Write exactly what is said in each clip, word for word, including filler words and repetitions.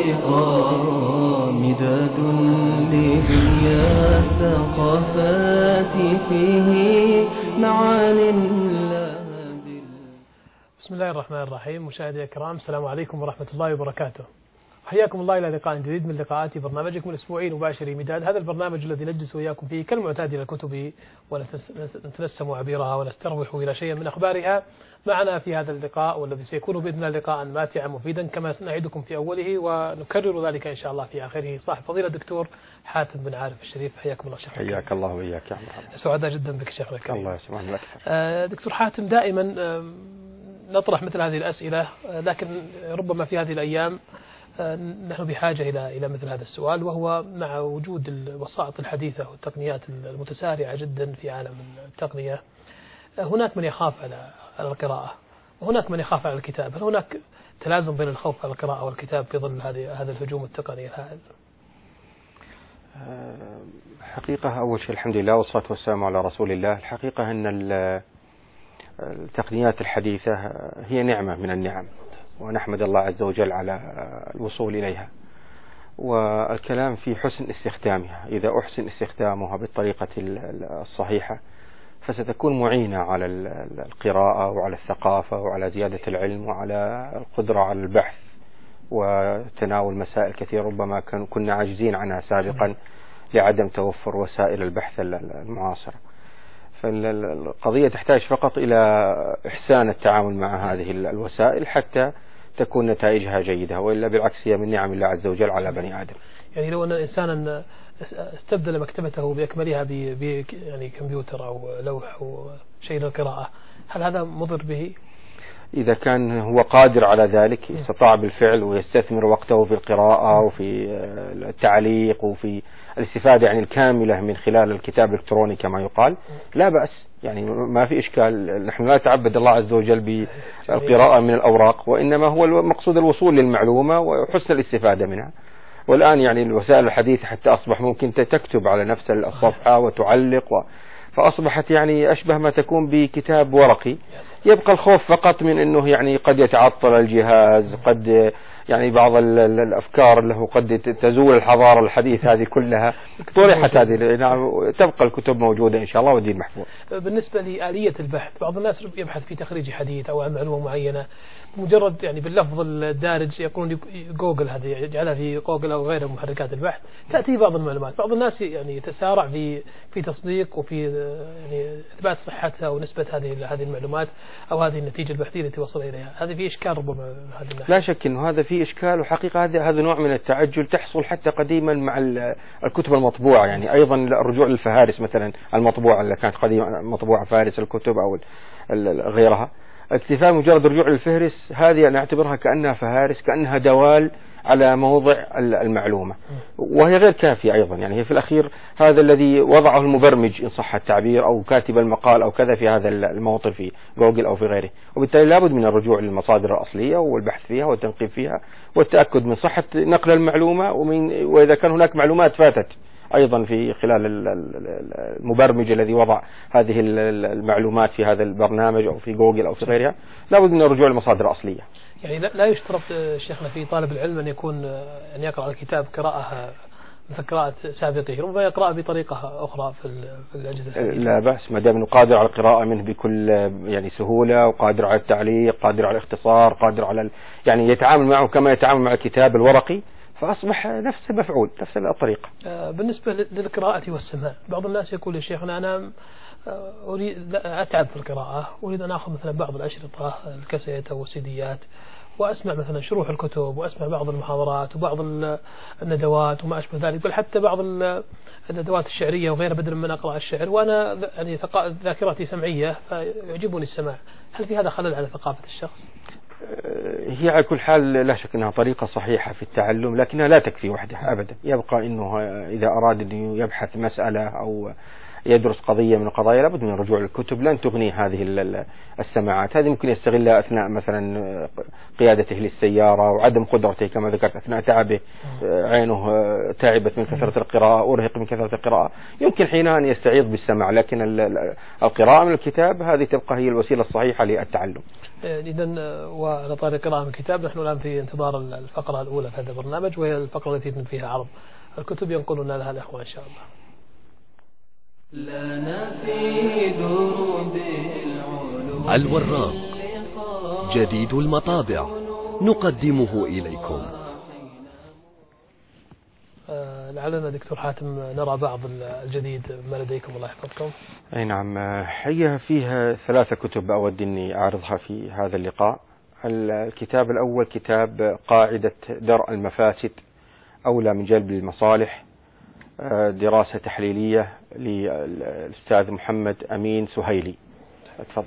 مداد لدنيا الثقافات فيه معان. بسم الله الرحمن الرحيم. مشاهدي الكرام، السلام عليكم ورحمة الله وبركاته. حياكم الله إلى لقاء جديد من لقاءات برنامجكم الأسبوعي مباشر مداد، هذا البرنامج الذي نجلس وإياكم فيه كالمعتاد إلى الكتب ونتنسم عبيرها ونستروح إلى شيء من أخبارها. معنا في هذا اللقاء والذي سيكون بإذن الله لقاء ماتعا مفيدا كما سنعدكم في أوله ونكرر ذلك إن شاء الله في آخره، صاحب فضيلة الدكتور حاتم بن عارف الشريف. حياكم الله شيخ. حياك الله وإياك يا محمد. سعداء جدا بك شيخنا الكريم. الله يسلمك لك. دكتور حاتم، دائما نطرح مثل هذه الأسئلة، لكن ربما في هذه الأيام نحن بحاجة إلى إلى مثل هذا السؤال، وهو مع وجود الوسائط الحديثة والتقنيات المتسارعة جدا في عالم التقنية، هناك من يخاف على على القراءة وهناك من يخاف على الكتاب. هل هناك تلازم بين الخوف على القراءة والكتاب في ظل هذه هذا الهجوم التقني الهائل؟ حقيقة أول شيء الحمد لله والصلاة والسلام على رسول الله. الحقيقة أن التقنيات الحديثة هي نعمة من النعم، ونحمد الله عز وجل على الوصول إليها، والكلام في حسن استخدامها. إذا أحسن استخدامها بالطريقة الصحيحة فستكون معينة على القراءة وعلى الثقافة وعلى زيادة العلم وعلى القدرة على البحث وتناول مسائل كثيرة ربما كنا عاجزين عنها سابقا لعدم توفر وسائل البحث المعاصرة. فالقضية تحتاج فقط إلى إحسان التعامل مع هذه الوسائل حتى تكون نتائجها جيدة، وإلا بالعكس هي من نعم الله عز وجل على بني آدم. يعني لو أن إنسانا استبدل مكتبته بأكملها ب يعني كمبيوتر أو لوح أو شيء للقراءة، هل هذا مضر به؟ إذا كان هو قادر على ذلك استطاع بالفعل ويستثمر وقته في القراءة وفي التعليق وفي الاستفادة يعني الكاملة من خلال الكتاب الإلكتروني كما يقال، لا بأس، يعني ما في إشكال. نحن لا نتعبد الله عز وجل بالقراءة من الأوراق، وإنما هو المقصود الوصول للمعلومة وحسن الاستفادة منها. والآن يعني الوسائل الحديثة حتى أصبح ممكن تكتب على نفس الصفحة وتعلق و... فأصبحت يعني أشبه ما تكون بكتاب ورقي. يبقى الخوف فقط من أنه يعني قد يتعطل الجهاز، قد يعني بعض الأفكار له قد تزول الحضارة الحديثة هذه كلها طرحت هذه. نعم، تبقى الكتب موجودة إن شاء الله والدين محفوظ. بالنسبة لآلية البحث، بعض الناس يبحث في تخريج حديث أو عن معلومة معينة مجرد يعني باللفظ الدارج يقولون جوجل، هذه يجعلها في جوجل أو غيرها محركات البحث، تأتي بعض المعلومات. بعض الناس يعني يتسارع في في تصديق وفي يعني إثبات صحتها ونسبة هذه هذه المعلومات أو هذه النتيجة البحثية التي وصل إليها. هذه في إشكال ربما هذه. لا شك إنه هذا في إشكال، وحقيقة هذا هذا نوع من التعجل تحصل حتى قديما مع الكتب المطبوعة. يعني أيضا الرجوع للفهارس مثلا المطبوعة اللي كانت قديما مطبوعة فارس الكتب أو غيرها، اكتفاء مجرد الرجوع للفهرس هذه أنا أعتبرها كأنها فهارس، كأنها دوال على موضع المعلومة، وهي غير كافية أيضا. يعني هي في الأخير هذا الذي وضعه المبرمج إن صح التعبير أو كاتب المقال أو كذا في هذا الموطن في جوجل أو في غيره، وبالتالي لابد من الرجوع للمصادر الأصلية والبحث فيها والتنقيب فيها والتأكد من صحة نقل المعلومة، ومن وإذا كان هناك معلومات فاتت أيضا في خلال المبرمج الذي وضع هذه المعلومات في هذا البرنامج أو في جوجل أو في غيرها، لابد من الرجوع للمصادر الأصلية. يعني لا يشترط شيخنا في طالب العلم أن يكون أن يقرأ الكتاب قراءة مثل قراءة سابقه، ربما يقرأ بطريقة أخرى في الأجهزة الحديثة. لا بأس ما دام أنه قادر على القراءة منه بكل يعني سهولة، وقادر على التعليق، قادر على الاختصار، قادر على يعني يتعامل معه كما يتعامل مع الكتاب الورقي، فأصبح نفس المفعول نفس الطريقة. بالنسبة للقراءة والسماع، بعض الناس يقول يا شيخنا أنا أريد أتعب في القراءة، أريد أن أخذ مثلا بعض الأشرطة الكاسيت أو السيديات وأسمع مثلا شروح الكتب وأسمع بعض المحاضرات وبعض الندوات وما أشبه ذلك، بل حتى بعض الندوات الشعرية وغيرها بدل من أقرأ الشعر، وأنا يعني ذاكرتي سمعية فيعجبني السماع. هل في هذا خلل على ثقافة الشخص؟ هي على كل حال لا شك أنها طريقة صحيحة في التعلم، لكنها لا تكفي وحدها أبدا. يبقى أنه إذا أراد أن يبحث مسألة أو يدرس قضية من القضايا لابد من الرجوع للكتب، لن تغني هذه السماعات. هذه ممكن يستغلها أثناء مثلا قيادته للسيارة وعدم قدرته كما ذكرت أثناء تعبه، عينه تعبت من كثرة القراءة، أرهق من كثرة القراءة، يمكن حينها أن يستعيض بالسماع، لكن القراءة من الكتاب هذه تبقى هي الوسيلة الصحيحة للتعلم. إذا وعلى طاري القراءة من الكتاب، نحن الآن في انتظار الفقرة الأولى في هذا البرنامج، وهي الفقرة التي يتم فيها عرض الكتب ينقلنا لها الأخوة إن شاء الله. لنا في دروب العلوم الوراق جديد المطابع نقدمه إليكم. آه لعلنا دكتور حاتم نرى بعض الجديد ما لديكم، الله يحفظكم. أي نعم، هي فيها ثلاثة كتب أود أني أعرضها في هذا اللقاء. الكتاب الأول كتاب قاعدة درء المفاسد أولى من جلب المصالح، دراسة تحليلية للأستاذ محمد أمين سهيلي. اتفضل.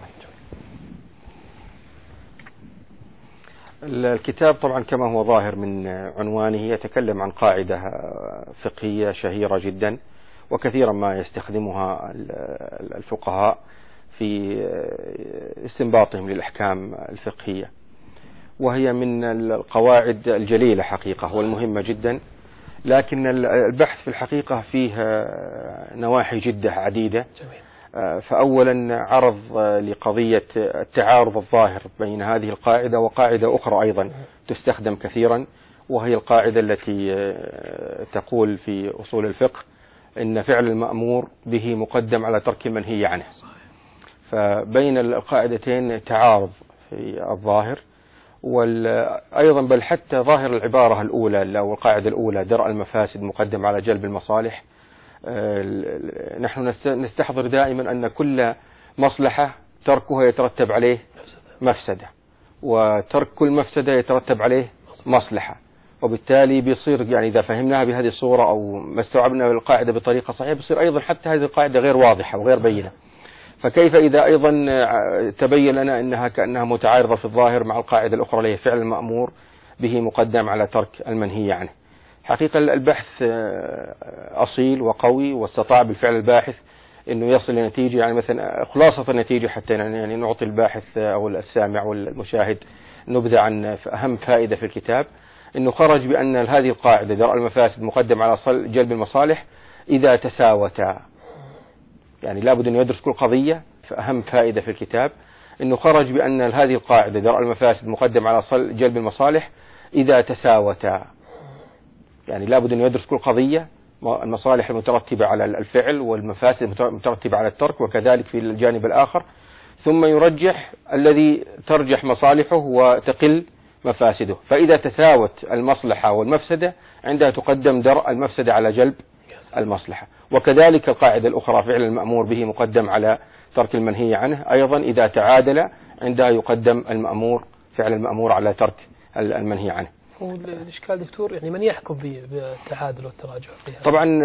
الكتاب طبعا كما هو ظاهر من عنوانه يتكلم عن قاعدة فقهية شهيرة جدا وكثيرا ما يستخدمها الفقهاء في استنباطهم للأحكام الفقهية، وهي من القواعد الجليلة حقيقة والمهمة جدا، لكن البحث في الحقيقة فيه نواحي جدة عديدة. فأولا عرض لقضية التعارض الظاهر بين هذه القاعدة وقاعدة أخرى أيضا تستخدم كثيرا، وهي القاعدة التي تقول في أصول الفقه إن فعل المأمور به مقدم على ترك المنهي عنه. فبين القاعدتين تعارض في الظاهر، وأيضا بل حتى ظاهر العبارة الأولى أو القاعدة الأولى درء المفاسد مقدم على جلب المصالح، نحن نستحضر دائما أن كل مصلحة تركها يترتب عليه مفسدة، وترك كل مفسدة يترتب عليه مصلحة، وبالتالي بيصير يعني إذا فهمناها بهذه الصورة أو ما استوعبنا القاعدة بطريقة صحيحة بيصير أيضا حتى هذه القاعدة غير واضحة وغير بينة. فكيف إذا أيضا تبين لنا أنها كأنها متعارضة في الظاهر مع القاعدة الأخرى اللي هي فعل المأمور به مقدم على ترك المنهي عنه. حقيقة البحث أصيل وقوي، واستطاع بالفعل الباحث أنه يصل لنتيجة، يعني مثلا خلاصة النتيجة حتى يعني نعطي الباحث أو السامع والمشاهد نبذة عن أهم فائدة في الكتاب، أنه خرج بأن هذه القاعدة درء المفاسد مقدم على جلب المصالح إذا تساوتا، يعني لابد أن يدرس كل قضية. فأهم فائدة في الكتاب أنه خرج بأن هذه القاعدة درء المفاسد مقدم على جلب المصالح إذا تساوتا، يعني لابد أن يدرس كل قضية المصالح المترتبة على الفعل والمفاسد المترتبة على الترك، وكذلك في الجانب الآخر، ثم يرجح الذي ترجح مصالحه وتقل مفاسده. فإذا تساوت المصلحة والمفسدة عندها تقدم درء المفسدة على جلب المصلحة. وكذلك القاعدة الأخرى فعل المأمور به مقدم على ترك المنهي عنه، أيضا إذا تعادل عندها يقدم المأمور فعل المأمور على ترك المنهي عنه. والإشكال دكتور يعني من يحكم بالتعادل والتراجع فيها؟ طبعا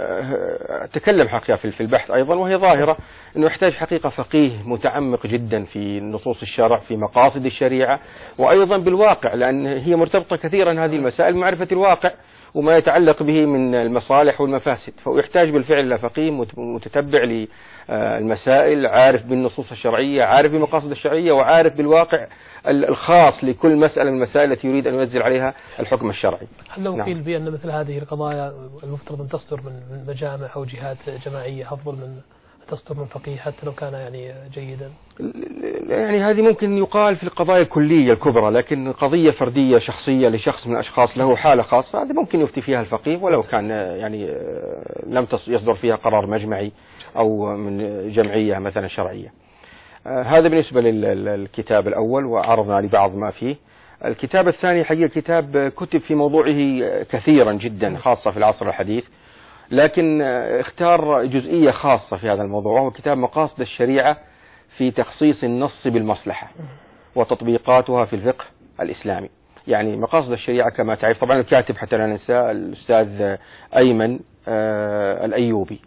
تكلم حقيقة في البحث أيضا، وهي ظاهرة أنه يحتاج حقيقة فقيه متعمق جدا في نصوص الشرع في مقاصد الشريعة، وأيضا بالواقع، لأن هي مرتبطة كثيرا هذه المسائل بمعرفة الواقع وما يتعلق به من المصالح والمفاسد. فيحتاج بالفعل إلى فقيه متتبع للمسائل، عارف بالنصوص الشرعية، عارف بمقاصد الشرعية، وعارف بالواقع الخاص لكل مسألة من المسائل التي يريد أن ينزل عليها الحكم الشرعي. هل لو قيل بأن مثل هذه القضايا المفترض أن تصدر من مجامع أو جهات جماعية أفضل من تصدر من فقيه حتى لو كان يعني جيدا؟ يعني هذه ممكن يقال في القضايا الكلية الكبرى، لكن قضية فردية شخصية لشخص من الأشخاص له حالة خاصة هذه ممكن يفتي فيها الفقيه ولو كان يعني لم يصدر فيها قرار مجمعي أو من جمعية مثلا شرعية. هذا بالنسبة للكتاب الأول، وعرضنا لبعض ما فيه. الكتاب الثاني حقيقة كتاب كتب في موضوعه كثيرا جدا خاصة في العصر الحديث، لكن اختار جزئية خاصة في هذا الموضوع، وهو كتاب مقاصد الشريعة في تخصيص النص بالمصلحة وتطبيقاتها في الفقه الإسلامي. يعني مقاصد الشريعة كما تعرف طبعا الكاتب حتى لا ننسى الأستاذ أيمن الأيوبي،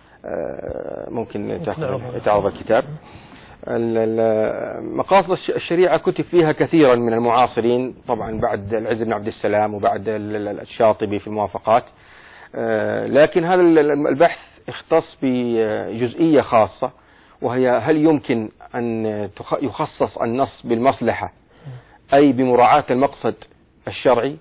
ممكن تعرض الكتاب. مقاصد الشريعة كتب فيها كثيرا من المعاصرين، طبعا بعد العز بن عبد السلام وبعد الشاطبي في الموافقات، لكن هذا البحث اختص بجزئية خاصة، وهي هل يمكن أن يخصص النص بالمصلحة أي بمراعاة المقصد الشرعي،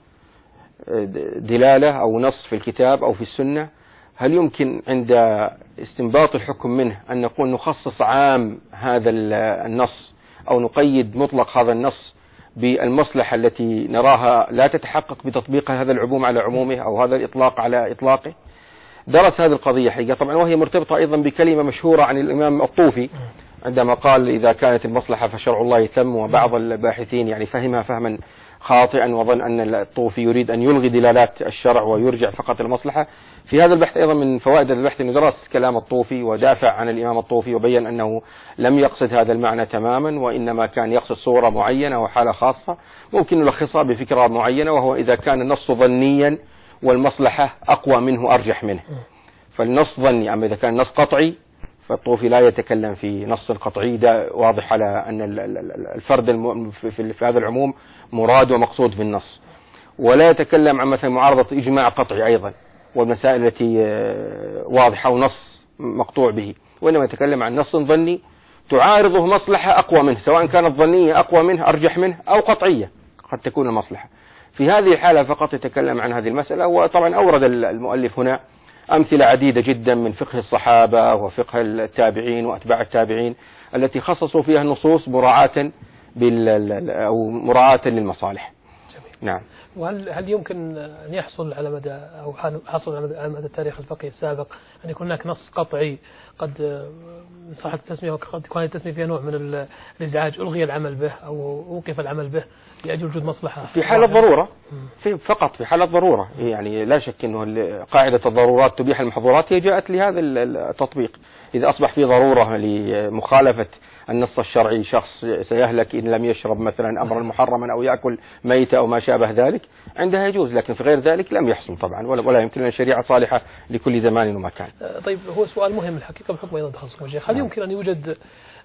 دلالة أو نص في الكتاب أو في السنة، هل يمكن عند استنباط الحكم منه أن نقول نخصص عام هذا النص أو نقيد مطلق هذا النص بالمصلحة التي نراها لا تتحقق بتطبيق هذا العموم على عمومه أو هذا الإطلاق على إطلاقه؟ درس هذه القضية حقيقة طبعا، وهي مرتبطة أيضا بكلمة مشهورة عن الإمام الطوفي عندما قال إذا كانت المصلحة فشرع الله تم، وبعض الباحثين يعني فهمها فهما خاطئا وظن أن الطوفي يريد أن يلغي دلالات الشرع ويرجع فقط المصلحة. في هذا البحث أيضا من فوائد البحث أنه درس كلام الطوفي ودافع عن الإمام الطوفي وبين أنه لم يقصد هذا المعنى تماما، وإنما كان يقصد صورة معينة وحالة خاصة ممكن نلخصها بفكرة معينة، وهو إذا كان النص ظنيا والمصلحة أقوى منه أرجح منه. فالنص ظني، أما إذا كان نص قطعي فالطوفي لا يتكلم في نص قطعي، ده واضح على أن الفرد في هذا العموم مراد ومقصود بالنص، ولا يتكلم عن مثلا معارضة إجماع قطعي أيضا والمسائل التي واضحة ونص مقطوع به، وإنما يتكلم عن نص ظني تعارضه مصلحة أقوى منه، سواء كانت ظنية أقوى منه أرجح منه أو قطعية قد تكون المصلحة. في هذه الحالة فقط يتكلم عن هذه المسألة. وطبعا أورد المؤلف هنا أمثلة عديدة جدا من فقه الصحابة وفقه التابعين وأتباع التابعين التي خصصوا فيها النصوص مراعاة بال أو مراعاة للمصالح. جميل. نعم. وهل هل يمكن أن يحصل على مدى أو حصل على مدى التاريخ الفقهي السابق أن يكون هناك نص قطعي قد صح التسمية وقد تكون التسمية فيها نوع من الإزعاج ألغي العمل به أو أوقف العمل به لأجل وجود مصلحة في حالة ضرورة، في فقط في حالة ضرورة، يعني لا شك أنه قاعدة الضرورات تبيح المحظورات هي جاءت لهذا التطبيق. إذا أصبح في ضرورة لمخالفة النص الشرعي، شخص سيهلك إن لم يشرب مثلا أمرا محرما أو يأكل ميتة أو ما شابه ذلك، عندها يجوز، لكن في غير ذلك لم يحصل طبعا، ولا يمكن أن الشريعة صالحة لكل زمان ومكان. طيب هو سؤال مهم الحقيقة بحكم أيضا تخصصكم الشيخ، هل يمكن أن يوجد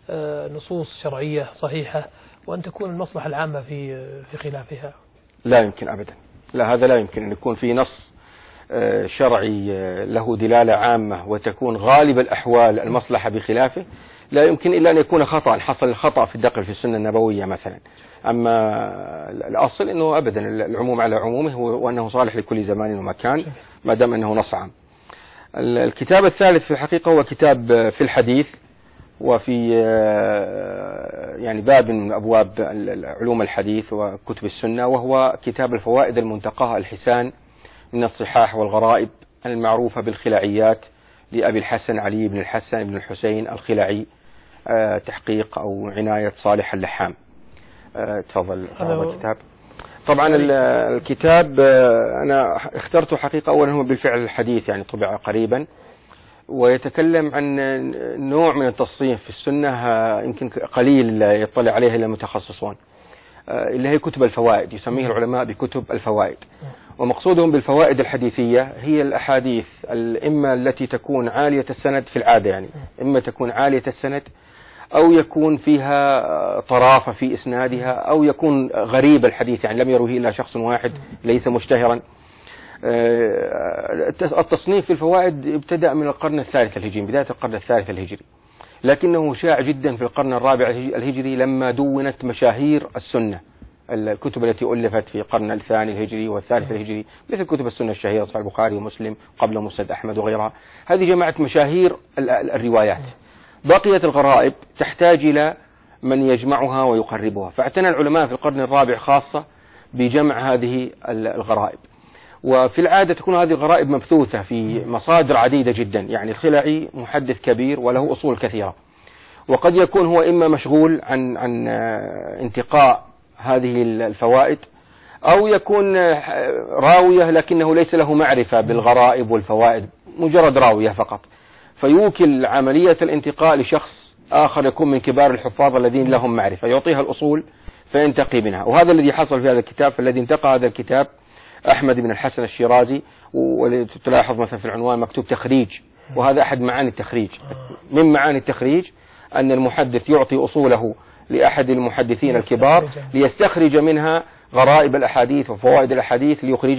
نصوص شرعية صحيحة وأن تكون المصلحة العامة في في خلافها؟ لا يمكن أبدا، لا هذا لا يمكن أن يكون في نص شرعي له دلالة عامة وتكون غالب الأحوال المصلحة بخلافه، لا يمكن إلا أن يكون خطأ، حصل الخطأ في الدقل في السنة النبوية مثلا. أما الأصل أنه أبدا العموم على عمومه وأنه صالح لكل زمان ومكان ما دام أنه نص عام. الكتاب الثالث في الحقيقة هو كتاب في الحديث، وفي يعني باب من أبواب علوم الحديث وكتب السنة، وهو كتاب الفوائد المنتقاة الحسان من الصحاح والغرائب المعروفة بالخلعيات لأبي الحسن علي بن الحسن بن الحسين الخلعي، تحقيق أو عناية صالح اللحام. تفضل هذا الكتاب. طبعا الكتاب أنا اخترته حقيقة أولا هو بالفعل الحديث، يعني طبع قريبا، ويتكلم عن نوع من التصنيف في السنة يمكن قليل يطلع عليه إلا المتخصصون، اللي هي كتب الفوائد، يسميه العلماء بكتب الفوائد. ومقصودهم بالفوائد الحديثية هي الأحاديث إما التي تكون عالية السند في العادة، يعني إما تكون عالية السند أو يكون فيها طرافة في إسنادها أو يكون غريب الحديث، يعني لم يروه إلا شخص واحد ليس مشتهرا. التصنيف في الفوائد ابتدأ من القرن الثالث الهجري، بداية القرن الثالث الهجري، لكنه شاع جدا في القرن الرابع الهجري لما دونت مشاهير السنة، الكتب التي ألفت في القرن الثاني الهجري والثالث الهجري مثل كتب السنة الشهيرة صحيح البخاري ومسلم قبل مسند أحمد وغيرها، هذه جمعت مشاهير الروايات. بقيت الغرائب تحتاج إلى من يجمعها ويقربها، فاعتنى العلماء في القرن الرابع خاصة بجمع هذه الغرائب. وفي العادة تكون هذه الغرائب مبثوثة في مصادر عديدة جدا، يعني الخلعي محدث كبير وله أصول كثيرة، وقد يكون هو إما مشغول عن عن انتقاء هذه الفوائد، أو يكون راوية لكنه ليس له معرفة بالغرائب والفوائد، مجرد راوية فقط، فيوكل عملية الانتقاء لشخص آخر يكون من كبار الحفاظ الذين لهم معرفة يعطيها الأصول فينتقي منها. وهذا الذي حصل في هذا الكتاب. فالذي انتقى هذا الكتاب أحمد بن الحسن الشيرازي، وتلاحظ مثلا في العنوان مكتوب تخريج، وهذا أحد معاني التخريج. من معاني التخريج أن المحدث يعطي أصوله لأحد المحدثين الكبار ليستخرج منها غرائب الأحاديث وفوائد الأحاديث ليخرجها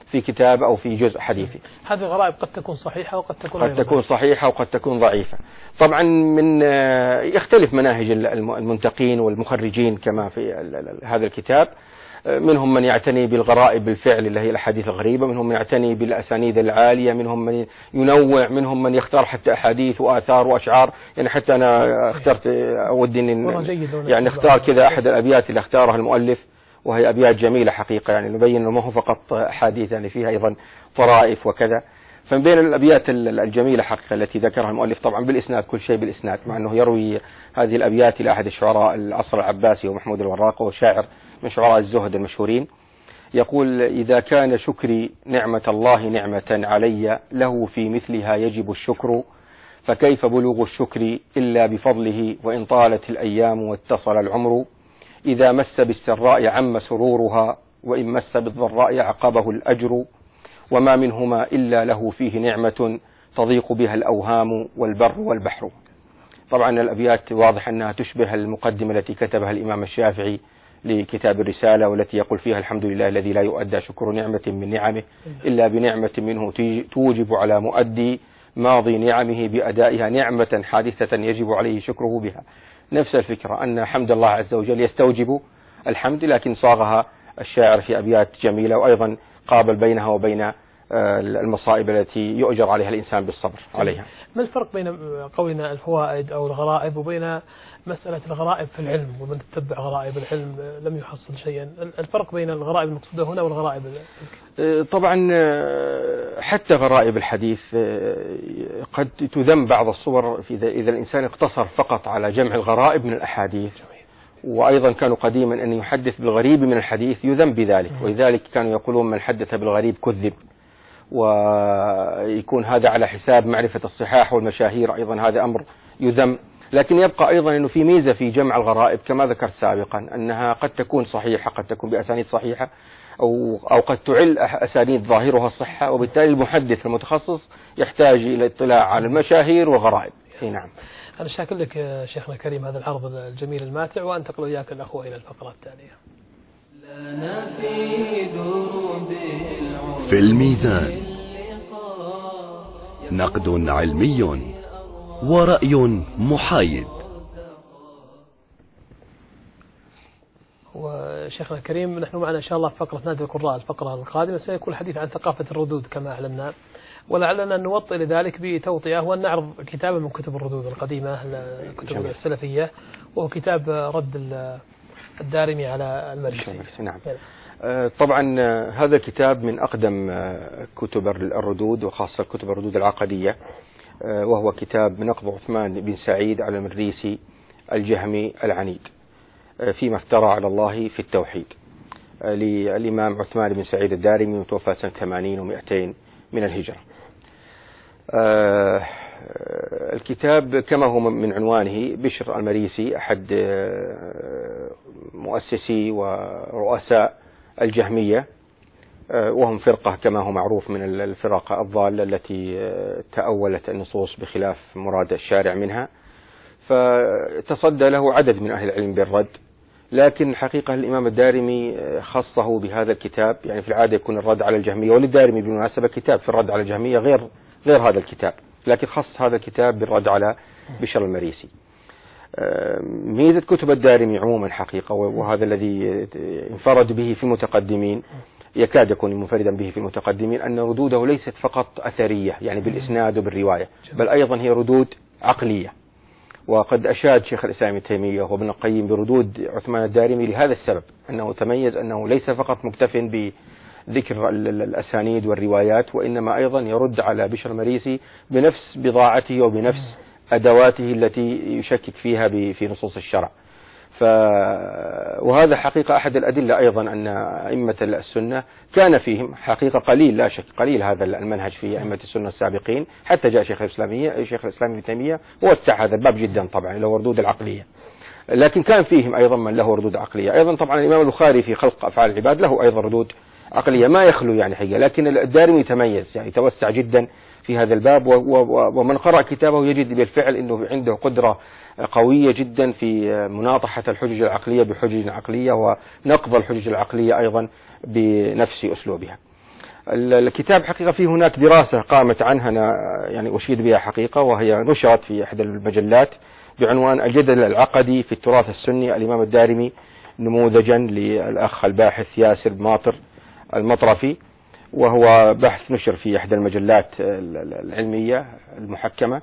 في كتاب أو في جزء حديثي. هذه الغرائب قد تكون صحيحة وقد تكون قد تكون صحيحة وقد تكون ضعيفة. طبعا من يختلف مناهج المنتقين والمخرجين كما في هذا الكتاب. منهم من يعتني بالغرائب بالفعل اللي هي الأحاديث الغريبة، منهم من يعتني بالأسانيد العالية، منهم من ينوع، منهم من يختار حتى أحاديث وآثار وأشعار. يعني حتى أنا اخترت أودي أن يعني اختار كذا أحد الأبيات اللي اختارها المؤلف، وهي أبيات جميلة حقيقة، يعني نبين أنه ما هو فقط أحاديث، يعني فيها أيضا طرائف وكذا. فمن بين الأبيات الجميلة حقيقة التي ذكرها المؤلف طبعا بالإسناد، كل شيء بالإسناد، مع أنه يروي هذه الأبيات إلى أحد الشعراء العصر العباسي ومحمود الوراق، وهو شاعر من شعراء الزهد المشهورين. يقول: إذا كان شكري نعمة الله نعمة علي، له في مثلها يجب الشكر، فكيف بلوغ الشكر إلا بفضله، وإن طالت الأيام واتصل العمر. إذا مس بالسراء عم سرورها، وإن مس بالضراء عقبه الأجر، وما منهما إلا له فيه نعمة تضيق بها الأوهام والبر والبحر. طبعا الأبيات واضح أنها تشبه المقدمة التي كتبها الإمام الشافعي لكتاب الرسالة، والتي يقول فيها: الحمد لله الذي لا يؤدى شكر نعمة من نعمه إلا بنعمة منه توجب على مؤدي ماضي نعمه بأدائها نعمة حادثة يجب عليه شكره بها. نفس الفكرة، أن حمد الله عز وجل يستوجب الحمد، لكن صاغها الشاعر في أبيات جميلة، وأيضا قابل بينها وبين المصائب التي يؤجر عليها الإنسان بالصبر عليها. ما الفرق بين قولنا الفوائد أو الغرائب وبين مسألة الغرائب في العلم، ومن تتبع غرائب العلم لم يحصل شيئا؟ الفرق بين الغرائب المقصودة هنا والغرائب؟ طبعا حتى غرائب الحديث قد تذم بعض الصور إذا الإنسان اقتصر فقط على جمع الغرائب من الأحاديث. وأيضا كانوا قديما أن يحدث بالغريب من الحديث يذم بذلك، ولذلك كانوا يقولون: من حدث بالغريب كذب. ويكون هذا على حساب معرفة الصحاح والمشاهير، أيضا هذا أمر يذم. لكن يبقى أيضا أنه في ميزة في جمع الغرائب كما ذكرت سابقا، أنها قد تكون صحيحة، قد تكون بأسانيد صحيحة، أو, أو قد تعل أسانيد ظاهرها الصحة، وبالتالي المحدث المتخصص يحتاج إلى اطلاع على المشاهير والغرائب. نعم. أنا شاكر لك يا شيخنا الكريم هذا العرض الجميل الماتع، وأنتقل وياك الأخوة إلى الفقرة التالية. في الميزان نقد علمي ورأي محايد. وشيخنا الكريم، نحن معنا إن شاء الله في فقرة نادي القراء الفقرة القادمة سيكون الحديث عن ثقافة الردود كما أعلنا، ولعلنا نوطئ لذلك بتوطئة ونعرض كتابا من كتب الردود القديمة الكتب السلفية، وهو كتاب رد الدارمي على المريسي. نعم. طبعا هذا الكتاب من أقدم كتب الردود، وخاصة كتب الردود العقدية، وهو كتاب نقض عثمان بن سعيد على المريسي الجهمي العنيد فيما افترى على الله في التوحيد، للإمام عثمان بن سعيد الدارمي، متوفى سنة ثمانين ومئتين من الهجرة. الكتاب كما هو من عنوانه، بشر المريسي أحد مؤسسي ورؤساء الجهمية، وهم فرقة كما هو معروف من الفرق الضالة التي تأولت النصوص بخلاف مراد الشارع منها، فتصدى له عدد من أهل العلم بالرد. لكن الحقيقة الإمام الدارمي خصه بهذا الكتاب، يعني في العادة يكون الرد على الجهمية، وللدارمي بالمناسبة كتاب في الرد على الجهمية غير غير هذا الكتاب، لكن خص هذا الكتاب بالرد على بشر المريسي. ميزة كتب الدارمي عموما حقيقة، وهذا الذي انفرد به في المتقدمين، يكاد يكون منفردا به في المتقدمين، أن ردوده ليست فقط أثرية يعني بالإسناد وبالرواية، بل أيضا هي ردود عقلية. وقد أشاد شيخ الإسلام ابن تيمية وابن القيم بردود عثمان الدارمي لهذا السبب، أنه تميز أنه ليس فقط مكتف بذكر الأسانيد والروايات، وإنما أيضا يرد على بشر المريسي بنفس بضاعته وبنفس أدواته التي يشكك فيها في نصوص الشرع. ف وهذا حقيقة أحد الأدلة أيضا أن أئمة السنة كان فيهم حقيقة قليل، لا شك قليل هذا المنهج في أئمة السنة السابقين، حتى جاء شيخ الإسلامية شيخ الإسلام ابن تيمية ووسع هذا الباب جدا طبعا له ردود العقلية، لكن كان فيهم أيضا من له ردود عقلية. أيضا طبعا الإمام البخاري في خلق أفعال العباد له أيضا ردود عقلية ما يخلو يعني حقيقة، لكن الدارمي تميز يعني توسع جدا في هذا الباب، ومن قرأ كتابه يجد بالفعل أنه عنده قدرة قوية جدا في مناطحة الحجج العقلية بحجج عقلية، ونقض الحجج العقلية أيضا بنفس أسلوبها. الكتاب حقيقة فيه هناك دراسة قامت عنها أنا يعني أشيد بها حقيقة، وهي نشرت في إحدى المجلات بعنوان الجدل العقدي في التراث السني الإمام الدارمي نموذجا للأخ الباحث ياسر ماطر المطرفي، وهو بحث نشر في إحدى المجلات العلمية المحكمة.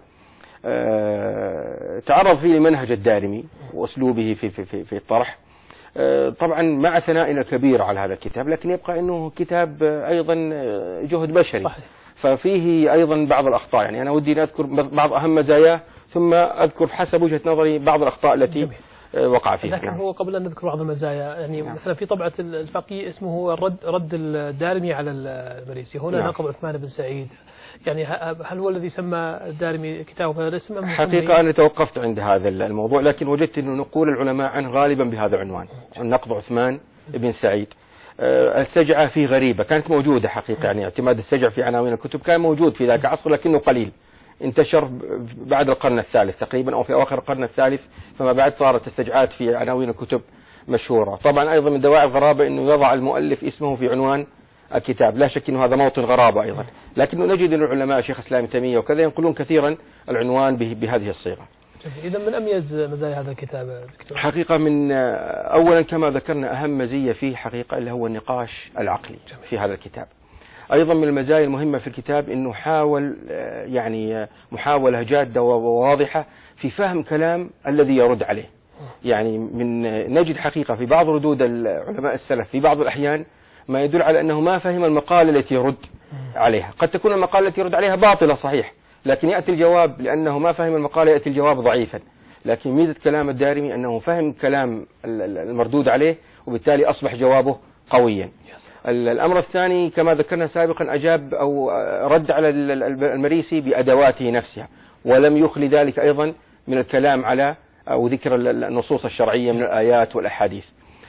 تعرض فيه لمنهج الدارمي وأسلوبه في في في, في الطرح، طبعا مع ثنائنا الكبير على هذا الكتاب، لكن يبقى أنه كتاب أيضا جهد بشري. صحيح. ففيه أيضا بعض الأخطاء، يعني أنا ودي أذكر بعض أهم مزاياه ثم أذكر حسب وجهة نظري بعض الأخطاء التي جميل. وقع فيها. لكن هو قبل أن نذكر بعض المزايا، يعني نعم. مثلا في طبعة الفقيه اسمه رد رد الدارمي على المريسي، هنا نعم. نقب عثمان بن سعيد، يعني هل هو الذي سمى الدارمي كتابه بهذا الاسم؟ حقيقة أنا توقفت عند هذا الموضوع، لكن وجدت أنه نقول العلماء عنه غالبا بهذا العنوان، نقض عثمان بن سعيد. السجعة فيه غريبة، كانت موجودة حقيقة، يعني اعتماد السجع في عناوين الكتب كان موجود في ذاك العصر لكنه قليل، انتشر بعد القرن الثالث تقريبا أو في أواخر القرن الثالث، فما بعد صارت السجعات في عناوين الكتب مشهورة. طبعا أيضا من دواعي الغرابة أنه يضع المؤلف اسمه في عنوان الكتاب، لا شك أنه هذا موطن غرابة أيضا، لكنه نجد أن العلماء شيخ الإسلام تيمية وكذا ينقلون كثيرا العنوان بهذه الصيغة. إذا من أميز مزايا هذا الكتاب دكتور؟ حقيقة من أولا كما ذكرنا أهم مزية فيه حقيقة اللي هو النقاش العقلي في هذا الكتاب. أيضا من المزايا المهمة في الكتاب أنه حاول يعني محاولة جادة وواضحة في فهم كلام الذي يرد عليه. يعني من نجد حقيقة في بعض ردود العلماء السلف في بعض الأحيان ما يدل على أنه ما فهم المقالة التي يرد عليها. قد تكون المقالة التي يرد عليها باطلة صحيح، لكن يأتي الجواب لأنه ما فهم المقالة يأتي الجواب ضعيفا. لكن ميزة كلام الدارمي أنه فهم كلام المردود عليه وبالتالي أصبح جوابه قويا. الأمر الثاني كما ذكرنا سابقا أجاب أو رد على المريسي بأدواته نفسها، ولم يخلي ذلك أيضا من الكلام على أو ذكر النصوص الشرعية من الآيات والأحاديث.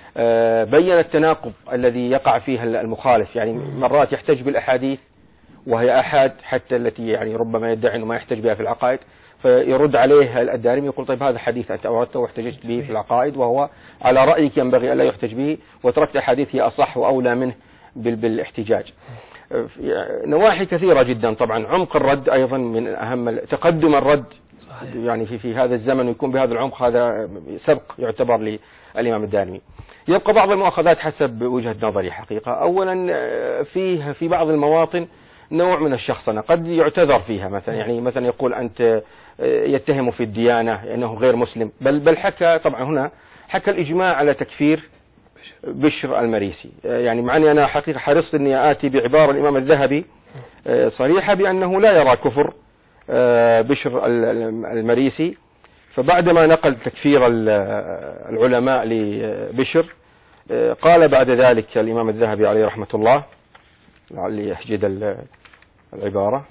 بين التناقض الذي يقع فيها المخالف، يعني مرات يحتج بالأحاديث وهي أحد حتى التي يعني ربما يدعي أنه ما يحتج بها في العقائد، فيرد عليه الدارمي يقول طيب هذا حديث أنت أوردته واحتججت به في العقائد وهو على رأيك ينبغي ألا يحتج به، وتركت أحاديث هي أصح وأولى منه بالاحتجاج. نواحي كثيرة جدا. طبعا عمق الرد أيضا من أهم، تقدم الرد يعني في في هذا الزمن يكون بهذا العمق هذا سبق يعتبر للإمام الدارمي. يبقى بعض المؤاخذات حسب وجهة نظري حقيقة. أولا فيه في بعض المواطن نوع من الشخصنة قد يعتذر فيها، مثلا يعني مثلا يقول أنت يتهم في الديانة أنه غير مسلم، بل بل حكى طبعا هنا حكى الإجماع على تكفير بشر المريسي. يعني معني أنا حقيقة حرصت أني آتي بعبارة الإمام الذهبي صريحة بأنه لا يرى كفر بشر المريسي، فبعدما نقل تكفير العلماء لبشر قال بعد ذلك الإمام الذهبي عليه رحمة الله، لعلي يحجد العبارة،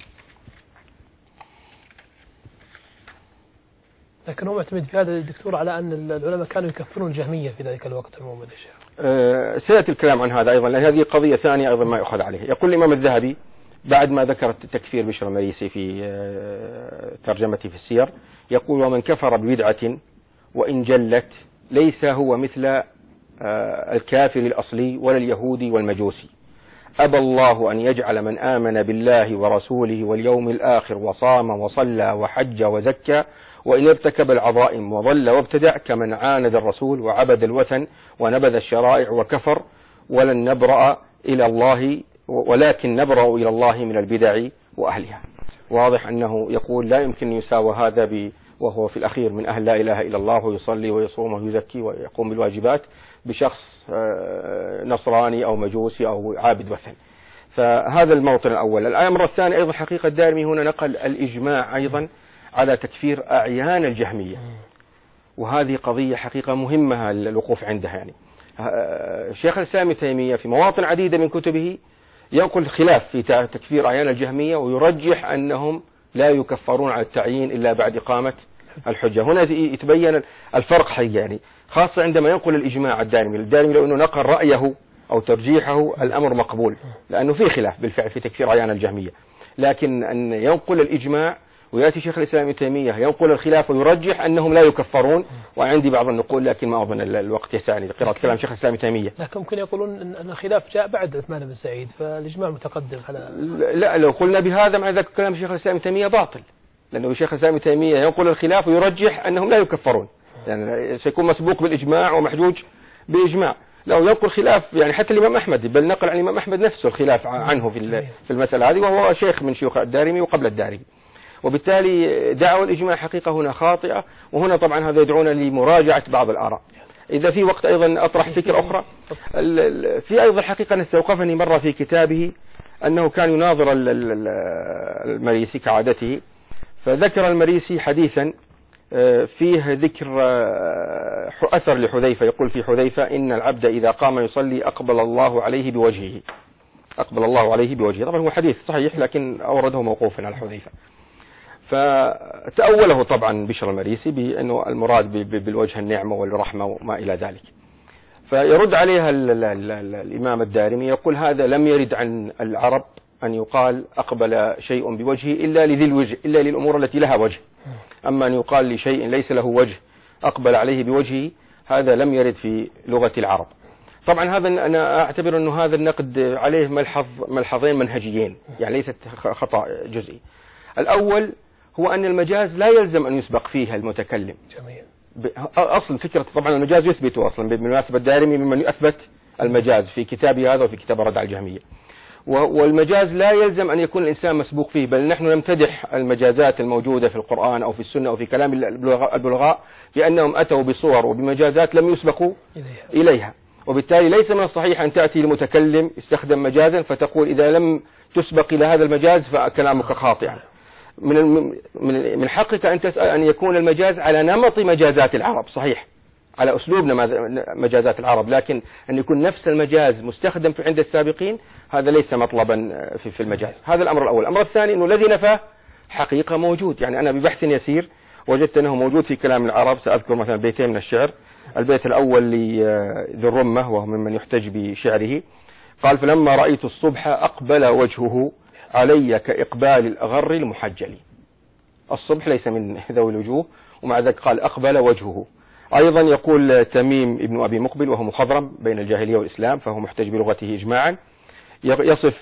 لكن هو معتمد في هذا الدكتور على أن العلماء كانوا يكفرون الجهمية في ذلك الوقت الموجود الشيخ. أه سيأتي الكلام عن هذا أيضا، لأن هذه قضية ثانية أيضا ما يؤخذ عليه. يقول الإمام الذهبي بعد ما ذكر تكفير بشر المريسي في ترجمته في السير، يقول ومن كفر ببدعة وإن جلت ليس هو مثل الكافر الأصلي ولا اليهودي والمجوسي. أبى الله أن يجعل من آمن بالله ورسوله واليوم الآخر وصام وصلى وحج وزكى وإن ارتكب العظائم وضل وابتدع كمن عاند الرسول وعبد الوثن ونبذ الشرائع وكفر، ولن نبرأ إلى الله ولكن نبرأ إلى الله من البدع وأهلها. واضح أنه يقول لا يمكن يساوى هذا ب وهو في الأخير من أهل لا إله إلا الله ويصلي ويصوم ويزكي ويقوم بالواجبات بشخص نصراني أو مجوسي أو عابد وثن. فهذا الموطن الأول. الأمر الثاني أيضا حقيقة الدارمي هنا نقل الإجماع أيضا على تكفير أعيان الجهمية، وهذه قضية حقيقة مهمة الوقوف عندها. يعني شيخ الإسلام تيمية في مواطن عديدة من كتبه ينقل خلاف في تكفير أعيان الجهمية ويرجح أنهم لا يكفرون على التعيين إلا بعد إقامة الحجة. هنا يتبين الفرق حقيقي، يعني خاصة عندما ينقل الإجماع الدارمي. الدارمي لو أنه نقل رأيه أو ترجيحه الأمر مقبول، لأنه في خلاف بالفعل في تكفير أعيان الجهمية، لكن أن ينقل الإجماع ويأتي شيخ الإسلام ابن تيمية ينقل الخلاف ويرجح أنهم لا يكفرون، وعندي بعض النقول لكن ما أظن الوقت يسعني لقراءة كلام شيخ الإسلام ابن تيمية. لكن ممكن يقولون أن الخلاف جاء بعد عثمان بن سعيد فالإجماع متقدم على. لا، لو قلنا بهذا مع ذلك كلام شيخ الإسلام ابن تيمية باطل، لأنه شيخ الإسلام ابن تيمية ينقل الخلاف ويرجح أنهم لا يكفرون، يعني سيكون مسبوق بالإجماع ومحجوج بإجماع. لو ينقل خلاف يعني حتى الإمام أحمد، بل نقل عن الإمام أحمد نفسه الخلاف عنه في في المسألة هذه، وهو شيخ من شيوخ الدارمي وقبل الدارمي. وبالتالي دعوى الإجماع حقيقة هنا خاطئة، وهنا طبعا هذا يدعونا لمراجعة بعض الآراء. إذا في وقت أيضا أطرح فكرة أخرى. في أيضا حقيقة استوقفني مرة في كتابه أنه كان يناظر المريسي كعادته، فذكر المريسي حديثا فيه ذكر أثر لحذيفة، يقول في حذيفة: إن العبد إذا قام يصلي أقبل الله عليه بوجهه، أقبل الله عليه بوجهه. طبعا هو حديث صحيح لكن أورده موقوفا على حذيفة، فتأوله طبعا بشر المريسي بأنه المراد بالوجه النعمة والرحمة وما إلى ذلك. فيرد عليها ال ال ال ال الإمام الدارمي يقول: هذا لم يرد عن العرب أن يقال أقبل شيء بوجهه إلا لذي الوجه، إلا للأمور التي لها وجه. أما أن يقال لشيء ليس له وجه أقبل عليه بوجهه، هذا لم يرد في لغة العرب. طبعا هذا أنا أعتبر أنه هذا النقد عليه ملحظ ملحظين منهجيين، يعني ليست خطأ جزئي. الأول هو أن المجاز لا يلزم أن يسبق فيه المتكلم. جميل. أصل فكرة طبعا المجاز يثبته أصلا، بالمناسبة الدارمي ممن يثبت المجاز في كتابه هذا وفي كتاب الرد على الجهمية. والمجاز لا يلزم أن يكون الإنسان مسبوق فيه، بل نحن نمتدح المجازات الموجودة في القرآن أو في السنة أو في كلام البلغاء بأنهم أتوا بصور وبمجازات لم يسبقوا إليها, إليها. وبالتالي ليس من الصحيح أن تأتي المتكلم استخدم مجازا فتقول إذا لم تسبق إلى هذا المجاز فكلامك خاطئ. من من حقك أن تسأل أن يكون المجاز على نمط مجازات العرب، صحيح على أسلوبنا مجازات العرب، لكن أن يكون نفس المجاز مستخدم في عند السابقين هذا ليس مطلبا في في المجاز. هذا الأمر الأول. الأمر الثاني أنه الذي نفاه حقيقة موجود، يعني أنا ببحث يسير وجدت أنه موجود في كلام العرب. سأذكر مثلا بيتين من الشعر. البيت الأول لذي الرمة وهو ممن يحتج بشعره، قال: فلما رأيت الصبح أقبل وجهه علي كإقبال الأغر المحجل. الصبح ليس من ذوي الوجوه، ومع ذلك قال أقبل وجهه. أيضا يقول تميم ابن أبي مقبل وهو مخضرم بين الجاهلية والإسلام فهو محتج بلغته إجماعا، يصف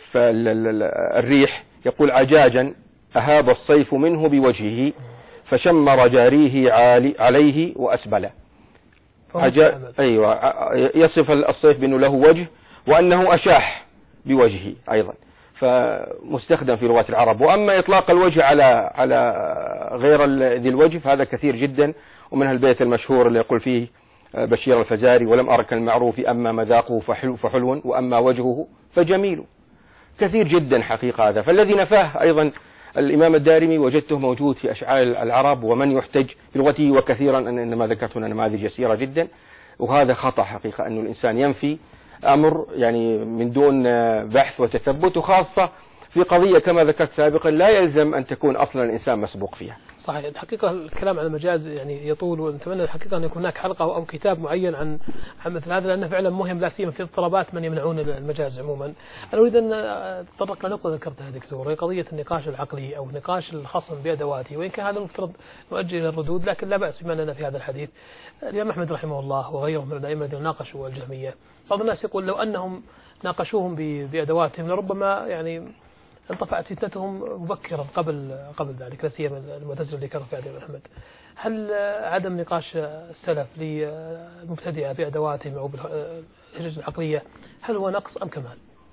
الريح يقول: عجاجا أهاب الصيف منه بوجهه فشمر جاريه عليه وأسبل. عجا... أيوة يصف الصيف بأنه له وجه وأنه أشاح بوجهه أيضا، فمستخدم في لغة العرب. وأما إطلاق الوجه على على غير ذي الوجه فهذا كثير جدا، ومنها البيت المشهور اللي يقول فيه بشير الفزاري: ولم أرك المعروف أما مذاقه فحلو, فحلو وأما وجهه فجميل. كثير جدا حقيقة هذا. فالذي نفاه أيضا الإمام الدارمي وجدته موجود في أشعار العرب ومن يحتج بلغته، وكثيرا إنما ذكرت هنا نماذج يسيرة جدا، وهذا خطأ حقيقة أن الإنسان ينفي أمر يعني من دون بحث وتثبت، وخاصة في قضية كما ذكرت سابقا لا يلزم أن تكون أصلا الإنسان مسبوق فيها. صحيح. الحقيقة الكلام عن المجاز يعني يطول، ونتمنى الحقيقة أن يكون هناك حلقة أو كتاب معين عن عن مثل هذا، لأنه فعلا مهم، لا سيما في اضطرابات من يمنعون المجاز عموما. أنا أريد أن أتطرق لنقطة ذكرتها دكتور، هي قضية النقاش العقلي أو نقاش الخصم بأدواته، وإن كان هذا المفترض نؤجل إلى الردود، لكن لا بأس بما أننا في هذا الحديث. الإمام أحمد رحمه الله وغيره من الأئمة الذين ناقشوا الجهمية، بعض الناس يقول لو أنهم ناقشوهم بأدواتهم لربما يعني انطفأت فتنتهم مبكرا قبل قبل ذلك، لا سيما المعتزلة اللي كانوا في عهد أحمد. هل عدم نقاش السلف للمبتدئة بأدواتهم أو بالحجج العقلية هل هو نقص أم كمال؟